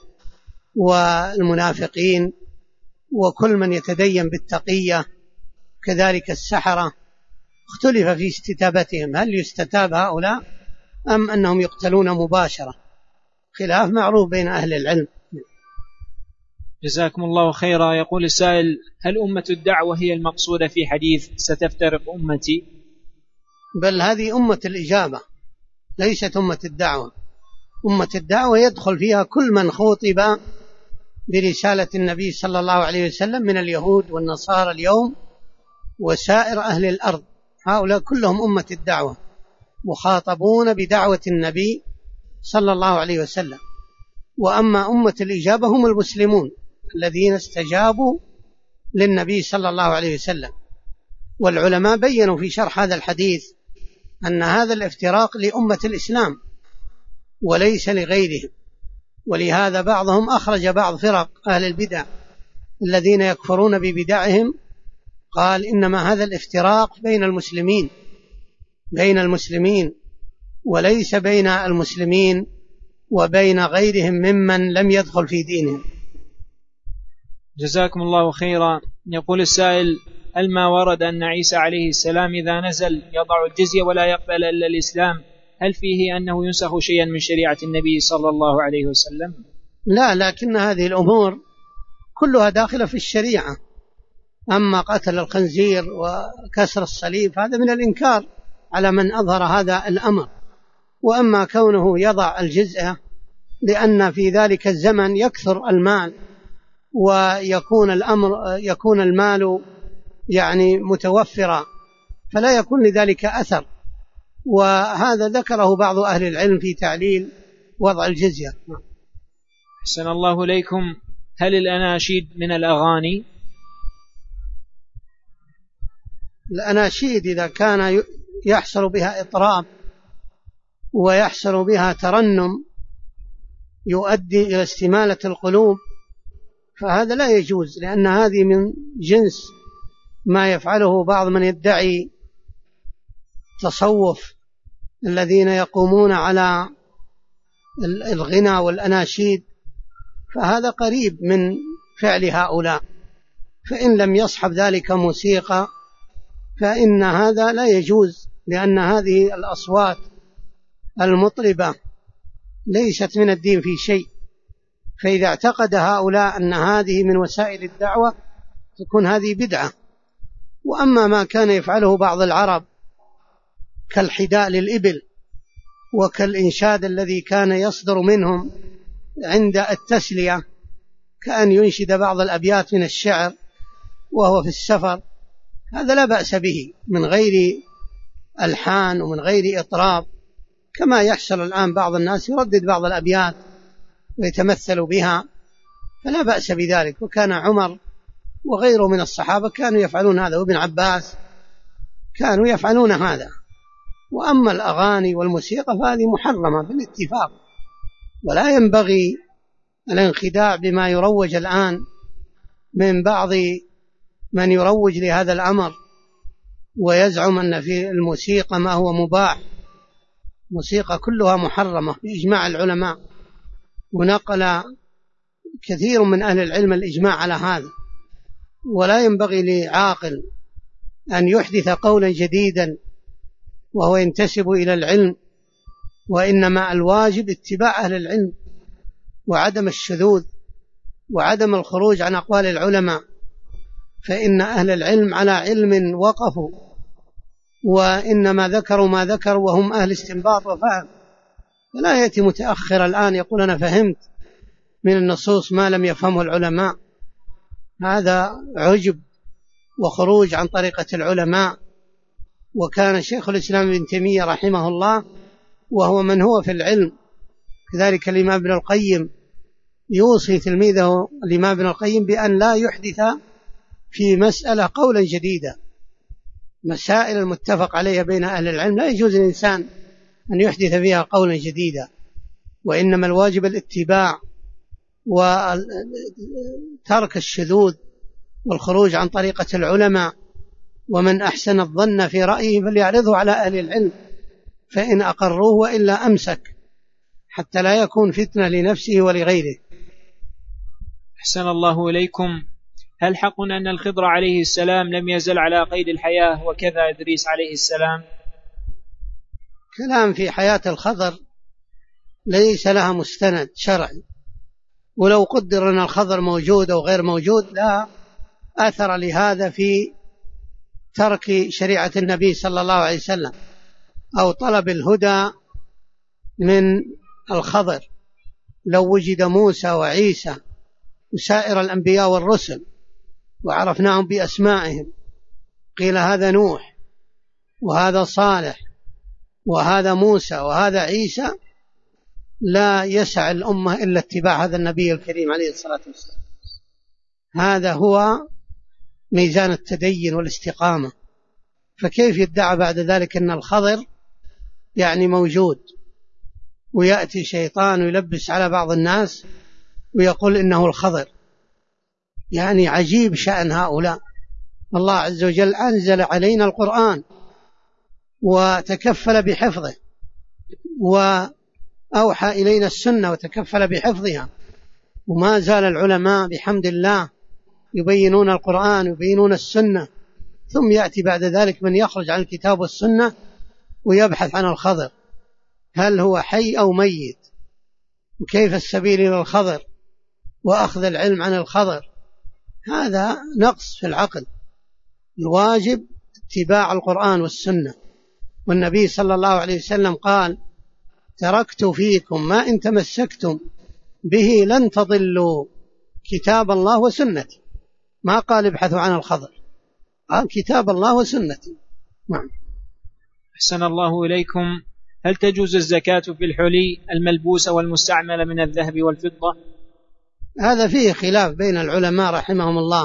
والمنافقين وكل من يتدين بالتقية، كذلك السحرة، اختلف في استتابتهم، هل يستتاب هؤلاء أم أنهم يقتلون مباشرة؟ خلاف معروف بين أهل العلم. جزاكم الله خيرا. يقول السائل: هل أمة الدعوة هي المقصودة في حديث ستفترق أمتي؟ بل هذه أمة الإجابة، ليست أمة الدعوة. أمة الدعوة يدخل فيها كل من خوطب برسالة النبي صلى الله عليه وسلم من اليهود والنصارى اليوم وسائر أهل الأرض، هؤلاء كلهم أمة الدعوة مخاطبون بدعوة النبي صلى الله عليه وسلم. وأما أمة الإجابة هم المسلمون الذين استجابوا للنبي صلى الله عليه وسلم. والعلماء بيّنوا في شرح هذا الحديث أن هذا الافتراق لأمة الإسلام وليس لغيرهم، ولهذا بعضهم أخرج بعض فرق أهل البدع الذين يكفرون ببدعهم، قال إنما هذا الافتراق بين المسلمين وليس بين المسلمين وبين غيرهم ممن لم يدخل في دينهم. جزاكم الله خيرا. يقول السائل: هل ما ورد أن عيسى عليه السلام إذا نزل يضع الجزية ولا يقبل إلا الإسلام، هل فيه أنه ينسخ شيئا من شريعة النبي صلى الله عليه وسلم؟ لا، لكن هذه الأمور كلها داخلة في الشريعة. أما قتل الخنزير وكسر الصليب هذا من الإنكار على من أظهر هذا الأمر. وأما كونه يضع الجزية لأن في ذلك الزمن يكثر المال ويكون المال يعني متوفرا، فلا يكون لذلك أثر، وهذا ذكره بعض أهل العلم في تعليل وضع الجزية. أحسن الله إليكم. هل الأناشيد من الأغاني؟ الأناشيد إذا كان يحصل بها إطراب ويحصل بها ترنم يؤدي إلى استمالة القلوب فهذا لا يجوز، لأن هذه من جنس ما يفعله بعض من يدعي تصوف، الذين يقومون على الغنى والأناشيد، فهذا قريب من فعل هؤلاء. فإن لم يصحب ذلك موسيقى فإن هذا لا يجوز، لأن هذه الأصوات المطربة ليست من الدين في شيء. فإذا اعتقد هؤلاء أن هذه من وسائل الدعوة تكون هذه بدعة. وأما ما كان يفعله بعض العرب كالحداء للإبل وكالإنشاد الذي كان يصدر منهم عند التسلية، كأن ينشد بعض الأبيات من الشعر وهو في السفر، هذا لا بأس به من غير ألحان ومن غير إطراب، كما يحصل الآن بعض الناس يردد بعض الأبيات ويتمثل بها، فلا بأس بذلك. وكان عمر وغيره من الصحابة كانوا يفعلون هذا، وابن عباس كانوا يفعلون هذا. وأما الأغاني والموسيقى فهذه محرمة بالاتفاق، ولا ينبغي الانخداع بما يروج الآن من بعض من يروج لهذا الأمر ويزعم أن في الموسيقى ما هو مباح. موسيقى كلها محرمة بإجماع العلماء، ونقل كثير من أهل العلم الإجماع على هذا. ولا ينبغي لعاقل أن يحدث قولا جديدا وهو ينتسب إلى العلم، وإنما الواجب اتباع أهل العلم وعدم الشذوذ وعدم الخروج عن أقوال العلماء، فإن أهل العلم على علم وقفوا، وإنما ذكروا ما ذكروا وهم أهل استنباط وفهم، فلا يأتي متأخر الآن يقول أنا فهمت من النصوص ما لم يفهمه العلماء. هذا عجب وخروج عن طريقة العلماء. وكان شيخ الإسلام ابن تيمية رحمه الله وهو من هو في العلم، كذلك الإمام ابن القيم يوصي تلميذه الإمام ابن القيم بأن لا يحدث في مسألة قولا جديدا. مسائل المتفق عليها بين أهل العلم لا يجوز للإنسان أن يحدث فيها قولا جديدا، وإنما الواجب الاتباع وترك الشذوذ والخروج عن طريقة العلماء، ومن أحسن الظن في رأيه فليعرضه على أهل العلم فإن أقروه وإلا أمسك، حتى لا يكون فتنة لنفسه ولغيره. أحسن الله إليكم. هل حق أن الخضر عليه السلام لم يزل على قيد الحياة وكذا إدريس عليه السلام؟ كلام في حياة الخضر ليس لها مستند شرعي، ولو قدر أن الخضر موجود أو غير موجود لا أثر لهذا في ترك شريعة النبي صلى الله عليه وسلم أو طلب الهدى من الخضر. لو وجد موسى وعيسى وسائر الأنبياء والرسل وعرفناهم بأسمائهم، قيل هذا نوح وهذا صالح وهذا موسى وهذا عيسى، لا يسع الأمة إلا اتباع هذا النبي الكريم عليه الصلاة والسلام. هذا هو ميزان التدين والاستقامة. فكيف يدعى بعد ذلك أن الخضر يعني موجود، ويأتي شيطان ويلبس على بعض الناس ويقول إنه الخضر؟ يعني عجيب شأن هؤلاء. الله عز وجل أنزل علينا القرآن وتكفل بحفظه، وأوحى إلينا السنة وتكفل بحفظها، وما زال العلماء بحمد الله يبينون القرآن ويبينون السنة، ثم يأتي بعد ذلك من يخرج عن الكتاب والسنة ويبحث عن الخضر، هل هو حي أو ميت، وكيف السبيل إلى الخضر وأخذ العلم عن الخضر. هذا نقص في العقل. الواجب اتباع القرآن والسنة، والنبي صلى الله عليه وسلم قال تركت فيكم ما إن تمسكتم به لن تضلوا كتاب الله وسنتي، ما قال ابحثوا عن الخضر، قال كتاب الله وسنتي. نعم. أحسن الله إليكم. هل تجوز الزكاة في الحلي الملبوسة والمستعملة من الذهب والفضة؟ هذا فيه خلاف بين العلماء رحمهم الله،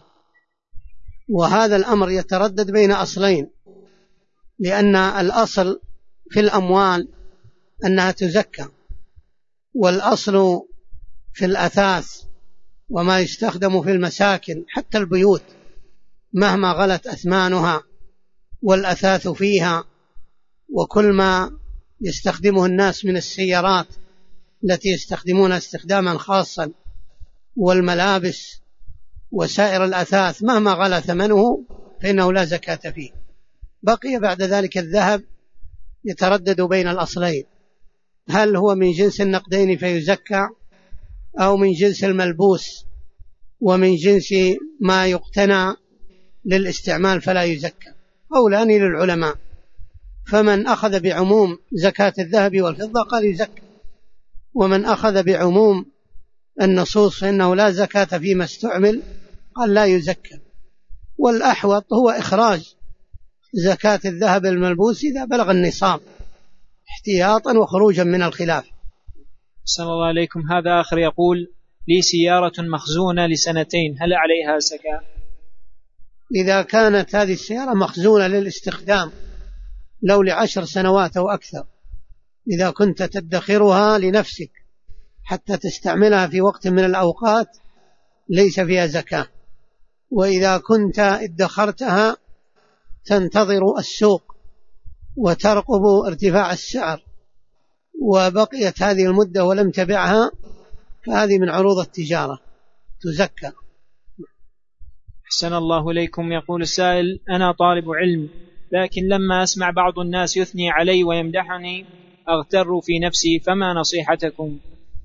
وهذا الأمر يتردد بين أصلين، لأن الأصل في الأموال أنها تزكى، والأصل في الأثاث وما يستخدم في المساكن حتى البيوت مهما غلت أثمانها والأثاث فيها، وكل ما يستخدمه الناس من السيارات التي يستخدمونها استخداما خاصا والملابس وسائر الأثاث مهما غلى ثمنه فإنه لا زكاة فيه. بقي بعد ذلك الذهب يتردد بين الأصلين، هل هو من جنس النقدين فيزكى، أو من جنس الملبوس ومن جنس ما يقتنى للاستعمال فلا يزكى. قولان للعلماء، فمن أخذ بعموم زكاة الذهب والفضة قال يزكى، ومن أخذ بعموم النصوص فإنه لا زكاة فيما استعمل قال لا يزكى. والأحوط هو إخراج زكاة الذهب الملبوس إذا بلغ النصاب احتياطا وخروجا من الخلاف. صلى الله عليكم. هذا آخر يقول لي سيارة مخزونة لسنتين، هل عليها زكاة؟ إذا كانت هذه السيارة مخزونة للاستخدام لو ل10 سنوات أو أكثر، إذا كنت تدخرها لنفسك حتى تستعملها في وقت من الأوقات ليس فيها زكاة. وإذا كنت ادخرتها تنتظر السوق وترقب ارتفاع السعر وبقيت هذه المدة ولم تبعها فهذه من عروض التجارة تزكى. أحسن الله إليكم. يقول السائل: أنا طالب علم، لكن لما أسمع بعض الناس يثني علي ويمدحني أغتر في نفسي، فما نصيحتكم؟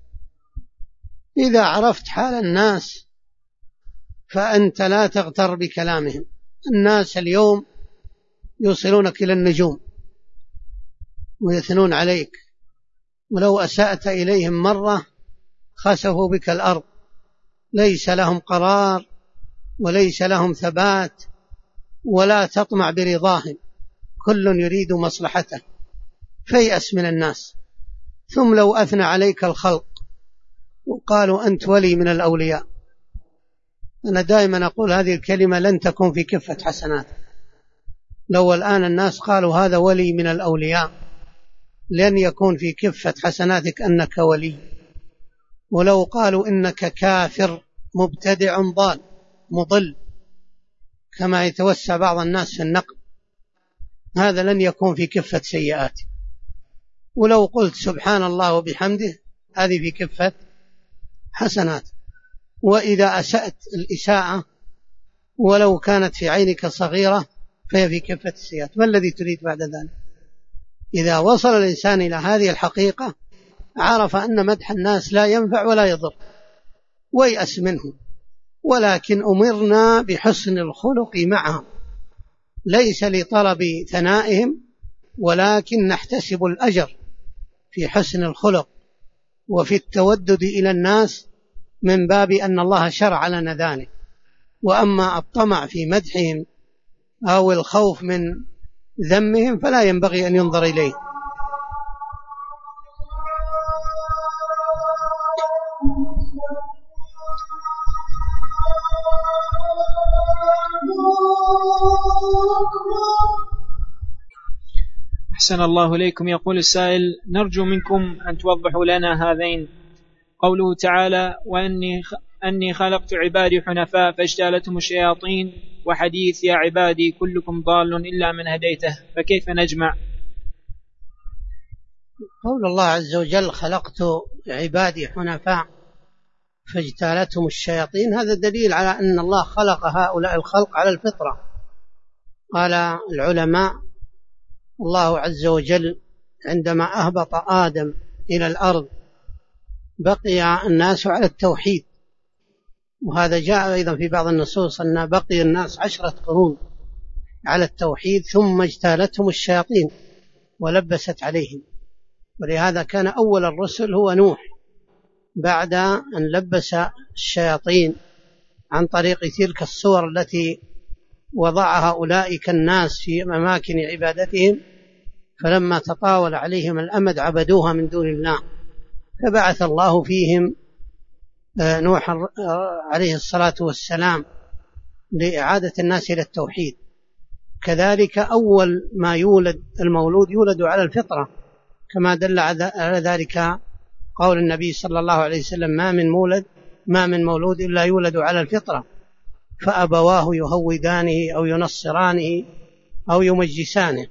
إذا عرفت حال الناس فأنت لا تغتر بكلامهم. الناس اليوم يوصلونك إلى النجوم ويثنون عليك، ولو أسأت إليهم مرة خسفوا بك الأرض، ليس لهم قرار وليس لهم ثبات، ولا تطمع برضاهم، كل يريد مصلحته، فيأس من الناس. ثم لو أثنى عليك الخلق وقالوا أنت ولي من الأولياء، أنا دائما أقول هذه الكلمة لن تكون في كفة حسنات. لو الآن الناس قالوا هذا ولي من الأولياء لن يكون في كفة حسناتك أنك ولي. ولو قالوا إنك كافر مبتدع ضال مضل كما يتوسع بعض الناس في النقد، هذا لن يكون في كفة سيئات. ولو قلت سبحان الله وبحمده هذه في كفة حسنات. وإذا أسأت الإساءة ولو كانت في عينك صغيرة فهي في كفة السيئات. ما الذي تريد بعد ذلك؟ إذا وصل الإنسان إلى هذه الحقيقة عرف أن مدح الناس لا ينفع ولا يضر ويأس منه. ولكن أمرنا بحسن الخلق معهم، ليس لطلب ثنائهم، ولكن نحتسب الأجر في حسن الخلق وفي التودد إلى الناس من باب أن الله شرع لنا ذلك. وأما الطمع في مدحهم أو الخوف من ذمهم فلا ينبغي أن ينظر إليه. أحسن الله إليكم. يقول السائل: نرجو منكم أن توضحوا لنا هذين: قوله تعالى: وأني خلقت عبادي حنفاء فاجتالتهم الشياطين، وحديث يا عبادي كلكم ضال إلا من هديته، فكيف نجمع؟ قول الله عز وجل: خلقت عبادي حنفاء فاجتالتهم الشياطين، هذا دليل على أن الله خلق هؤلاء الخلق على الفطرة. قال العلماء: الله عز وجل عندما أهبط آدم إلى الأرض بقي الناس على التوحيد، وهذا جاء أيضا في بعض النصوص أن بقي الناس 10 قرون على التوحيد ثم اجتالتهم الشياطين ولبست عليهم. ولهذا كان أول الرسل هو نوح، بعد أن لبس الشياطين عن طريق تلك الصور التي وضعها أولئك الناس في أماكن عبادتهم، فلما تطاول عليهم الأمد عبدوها من دون الله، فبعث الله فيهم نوح عليه الصلاة والسلام لإعادة الناس إلى التوحيد. كذلك أول ما يولد المولود يولد على الفطرة، كما دل على ذلك قول النبي صلى الله عليه وسلم: ما من مولود إلا يولد على الفطرة، فأبواه يهودانه أو ينصرانه أو يمجسانه.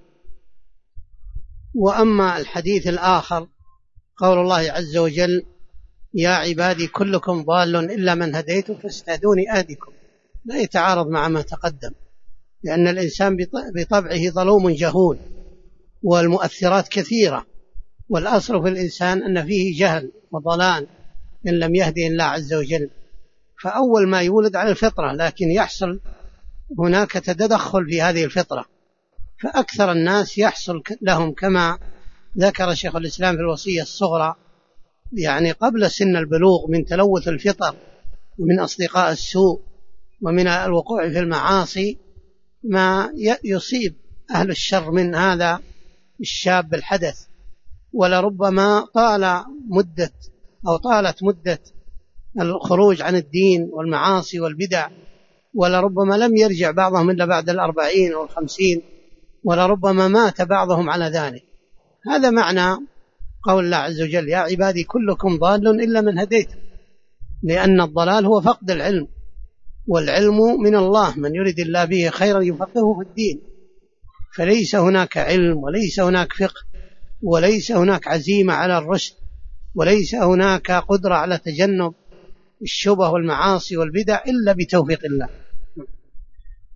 وأما الحديث الآخر قول الله عز وجل: يا عبادي كلكم ضال إلا من هديته فاستهدوني أهدكم، لا يتعارض مع ما تقدم، لأن الإنسان بطبعه ظلوم جهول، والمؤثرات كثيرة، والأصل في الإنسان أن فيه جهل وضلال إن لم يهدي الله عز وجل. فأول ما يولد على الفطرة، لكن يحصل هناك تدخل في هذه الفطرة، فأكثر الناس يحصل لهم كما ذكر شيخ الإسلام في الوصية الصغرى، يعني قبل سن البلوغ، من تلوث الفطر ومن أصدقاء السوء ومن الوقوع في المعاصي ما يصيب أهل الشر من هذا الشاب الحدث. ولربما طالت مدة الخروج عن الدين والمعاصي والبدع، ولربما لم يرجع بعضهم إلا بعد 40 أو 50، ولربما مات بعضهم على ذلك. هذا معنى قول الله عز وجل: يا عبادي كلكم ضال إلا من هديته، لأن الضلال هو فقد العلم، والعلم من الله، من يريد الله به خيرا يفقهه في الدين. فليس هناك علم وليس هناك فقه وليس هناك عزيمة على الرشد وليس هناك قدرة على تجنب الشبه والمعاصي والبدع إلا بتوفيق الله.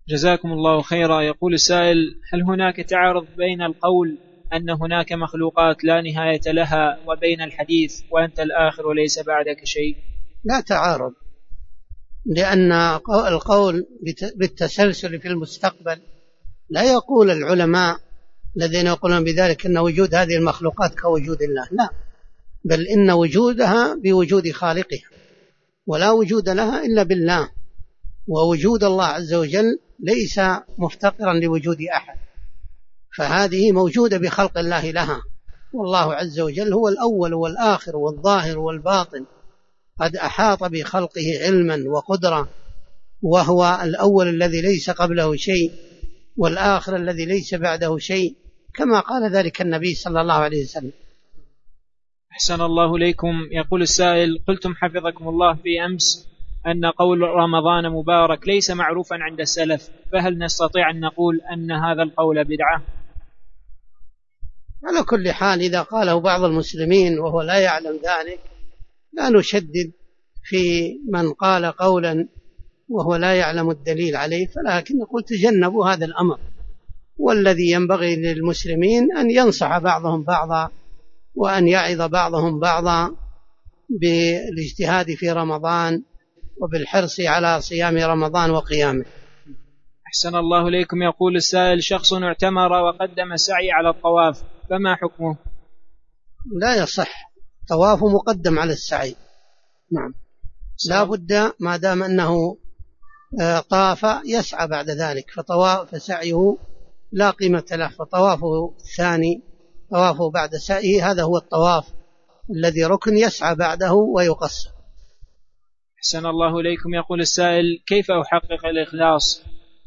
جزاكم الله خيرا. يقول السائل: هل هناك تعارض بين القول أن هناك مخلوقات لا نهاية لها وبين الحديث وأنت الآخر وليس بعدك شيء؟ لا تعارض، لأن القول بالتسلسل في المستقبل لا يقول العلماء الذين يقولون بذلك أن وجود هذه المخلوقات كوجود الله، لا، بل إن وجودها بوجود خالقها، ولا وجود لها إلا بالله، ووجود الله عز وجل ليس مفتقرا لوجود أحد، فهذه موجودة بخلق الله لها، والله عز وجل هو الأول والآخر والظاهر والباطن، قد أحاط بخلقه علما وقدرة، وهو الأول الذي ليس قبله شيء والآخر الذي ليس بعده شيء، كما قال ذلك النبي صلى الله عليه وسلم. أحسن الله إليكم. يقول السائل: قلتم حفظكم الله في أمس أن قول رمضان مبارك ليس معروفا عند السلف، فهل نستطيع أن نقول أن هذا القول بدعة؟ على كل حال إذا قاله بعض المسلمين وهو لا يعلم ذلك لا نشدد في من قال قولا وهو لا يعلم الدليل عليه، فلكن نقول تجنبوا هذا الأمر، والذي ينبغي للمسلمين أن ينصح بعضهم بعضا وأن يعظ بعضهم بعضا بالاجتهاد في رمضان وبالحرص على صيام رمضان وقيامه. أحسن الله إليكم. يقول السائل: شخص اعتمر وقدم سعي على الطواف، فما حكمه؟ لا يصح، طواف مقدم على السعي، نعم، لا بد ما دام أنه طاف يسعى بعد ذلك، فسعيه لا قيمة له، فطوافه الثاني طوافه بعد سعيه هذا هو الطواف الذي ركن يسعى بعده ويقصر. أحسن الله إليكم. يقول السائل: كيف أحقق الإخلاص؟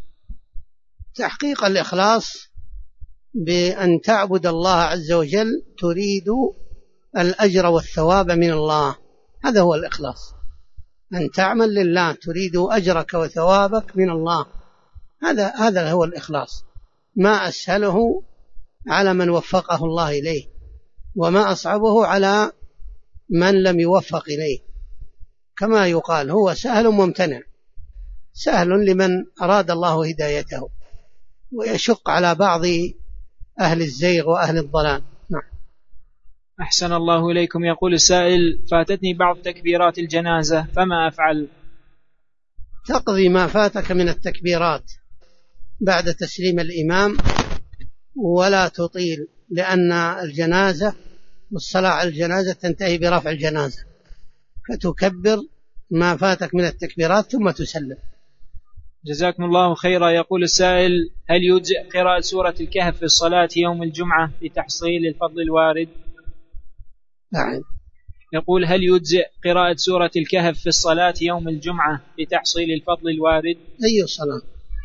تحقيق الإخلاص بأن تعبد الله عز وجل تريد الأجر والثواب من الله، هذا هو الإخلاص، أن تعمل لله تريد أجرك وثوابك من الله، هذا هو الإخلاص، ما أسهله على من وفقه الله إليه، وما أصعبه على من لم يوفق إليه، كما يقال هو سهل ممتنع، سهل لمن أراد الله هدايته، ويشق على بعض أهل الزيغ وأهل الضلال. نعم. أحسن الله إليكم. يقول السائل: فاتتني بعض تكبيرات الجنازة، فما أفعل؟ تقضي ما فاتك من التكبيرات بعد تسليم الإمام، ولا تطيل، لأن الجنازة والصلاة على الجنازة تنتهي برفع الجنازة، فتكبر ما فاتك من التكبيرات ثم تسلم. جزاكم الله خيرا. يقول السائل: هل يجزئ قراءة سورة الكهف في الصلاة يوم الجمعة لتحصيل الفضل الوارد؟ نعم. يقول: هل يجزئ قراءة سورة الكهف في الصلاة يوم الجمعة لتحصيل الفضل الوارد؟ أي صلاة؟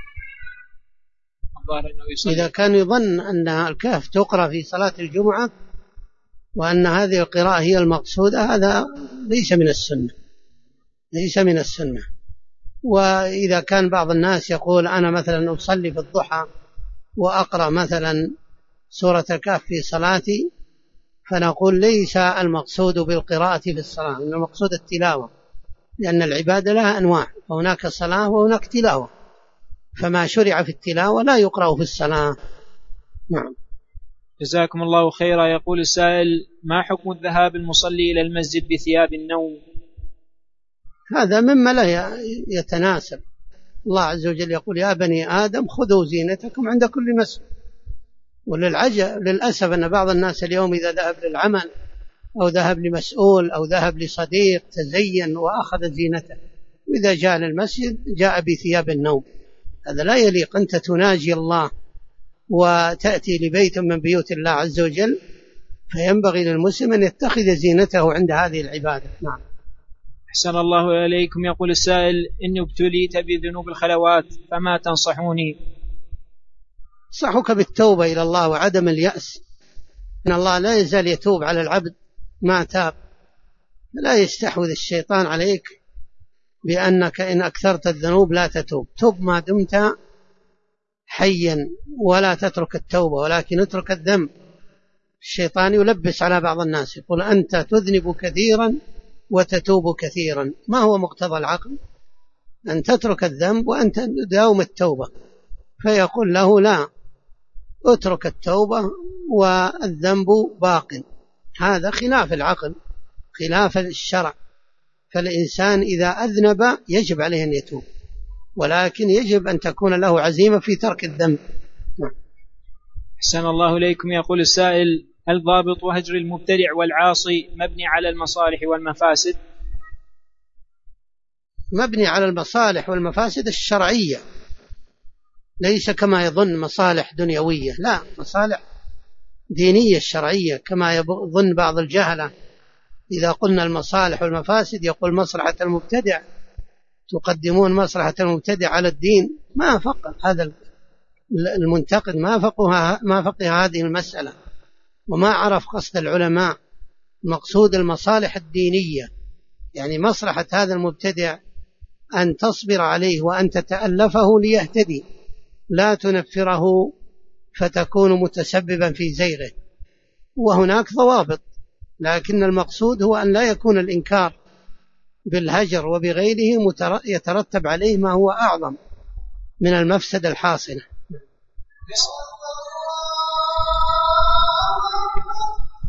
إذا كان يظن أن الكهف تقرأ في صلاة الجمعة وأن هذه القراءة هي المقصودة، هذا ليس من السنة، ليس من السنة. وإذا كان بعض الناس يقول أنا مثلا أصلي في الضحى وأقرأ مثلا سورة الكهف في صلاتي، فنقول ليس المقصود بالقراءة في الصلاة، إن المقصود التلاوة، لأن العبادة لها أنواع، فهناك صلاة وهناك تلاوة، فما شرع في التلاوة لا يقرأ في الصلاة. نعم. جزاكم الله خيرا. يقول السائل: ما حكم الذهاب المصلي إلى المسجد بثياب النوم؟ هذا مما لا يتناسب، الله عز وجل يقول: يا بني آدم خذوا زينتكم عند كل مسجد. وللعجب للأسف أن بعض الناس اليوم إذا ذهب للعمل أو ذهب لمسؤول أو ذهب لصديق تزين وأخذ زينته، وإذا جاء للمسجد جاء بثياب النوم، هذا لا يليق. أنت تناجي الله وتأتي لبيت من بيوت الله عز وجل، فينبغي للمسلم أن يتخذ زينته عند هذه العبادة. نعم. أحسن الله إليكم. يقول السائل: إني ابتليت بذنوب الخلوات، فما تنصحوني؟ صحك بالتوبة إلى الله وعدم اليأس، إن الله لا يزال يتوب على العبد ما تاب، لا يستحوذ الشيطان عليك بأنك إن أكثرت الذنوب لا تتوب، توب ما دمت حيا ولا تترك التوبة، ولكن اترك الذنب. الشيطان يلبس على بعض الناس يقول أنت تذنب كثيرا وتتوب كثيرا، ما هو مقتضى العقل؟ أن تترك الذنب وأن تداوم التوبة، فيقول له لا، اترك التوبة والذنب باق. هذا خلاف العقل، خلاف الشرع. فالإنسان إذا أذنب يجب عليه أن يتوب، ولكن يجب أن تكون له عزيمة في ترك الذنب. أحسن الله إليكم. يقول السائل: هل ضابط هجر المبتدع والعاصي مبني على المصالح والمفاسد؟ مبني على المصالح والمفاسد الشرعية، ليس كما يظن مصالح دنيوية، لا، مصالح دينية الشرعية كما يظن بعض الجهلة. إذا قلنا المصالح والمفاسد يقول مصلحة المبتدع، تقدمون مصلحة المبتدع على الدين. ما فقه هذا المنتقد، ما فقه هذه المسألة، وما عرف قصد العلماء. مقصود المصالح الدينية، يعني مصلحة هذا المبتدع أن تصبر عليه وأن تتألفه ليهتدي، لا تنفره فتكون متسببا في زيغه. وهناك ضوابط، لكن المقصود هو أن لا يكون الإنكار بالهجر وبغيره يترتب عليه ما هو أعظم من المفسدة الحاصلة.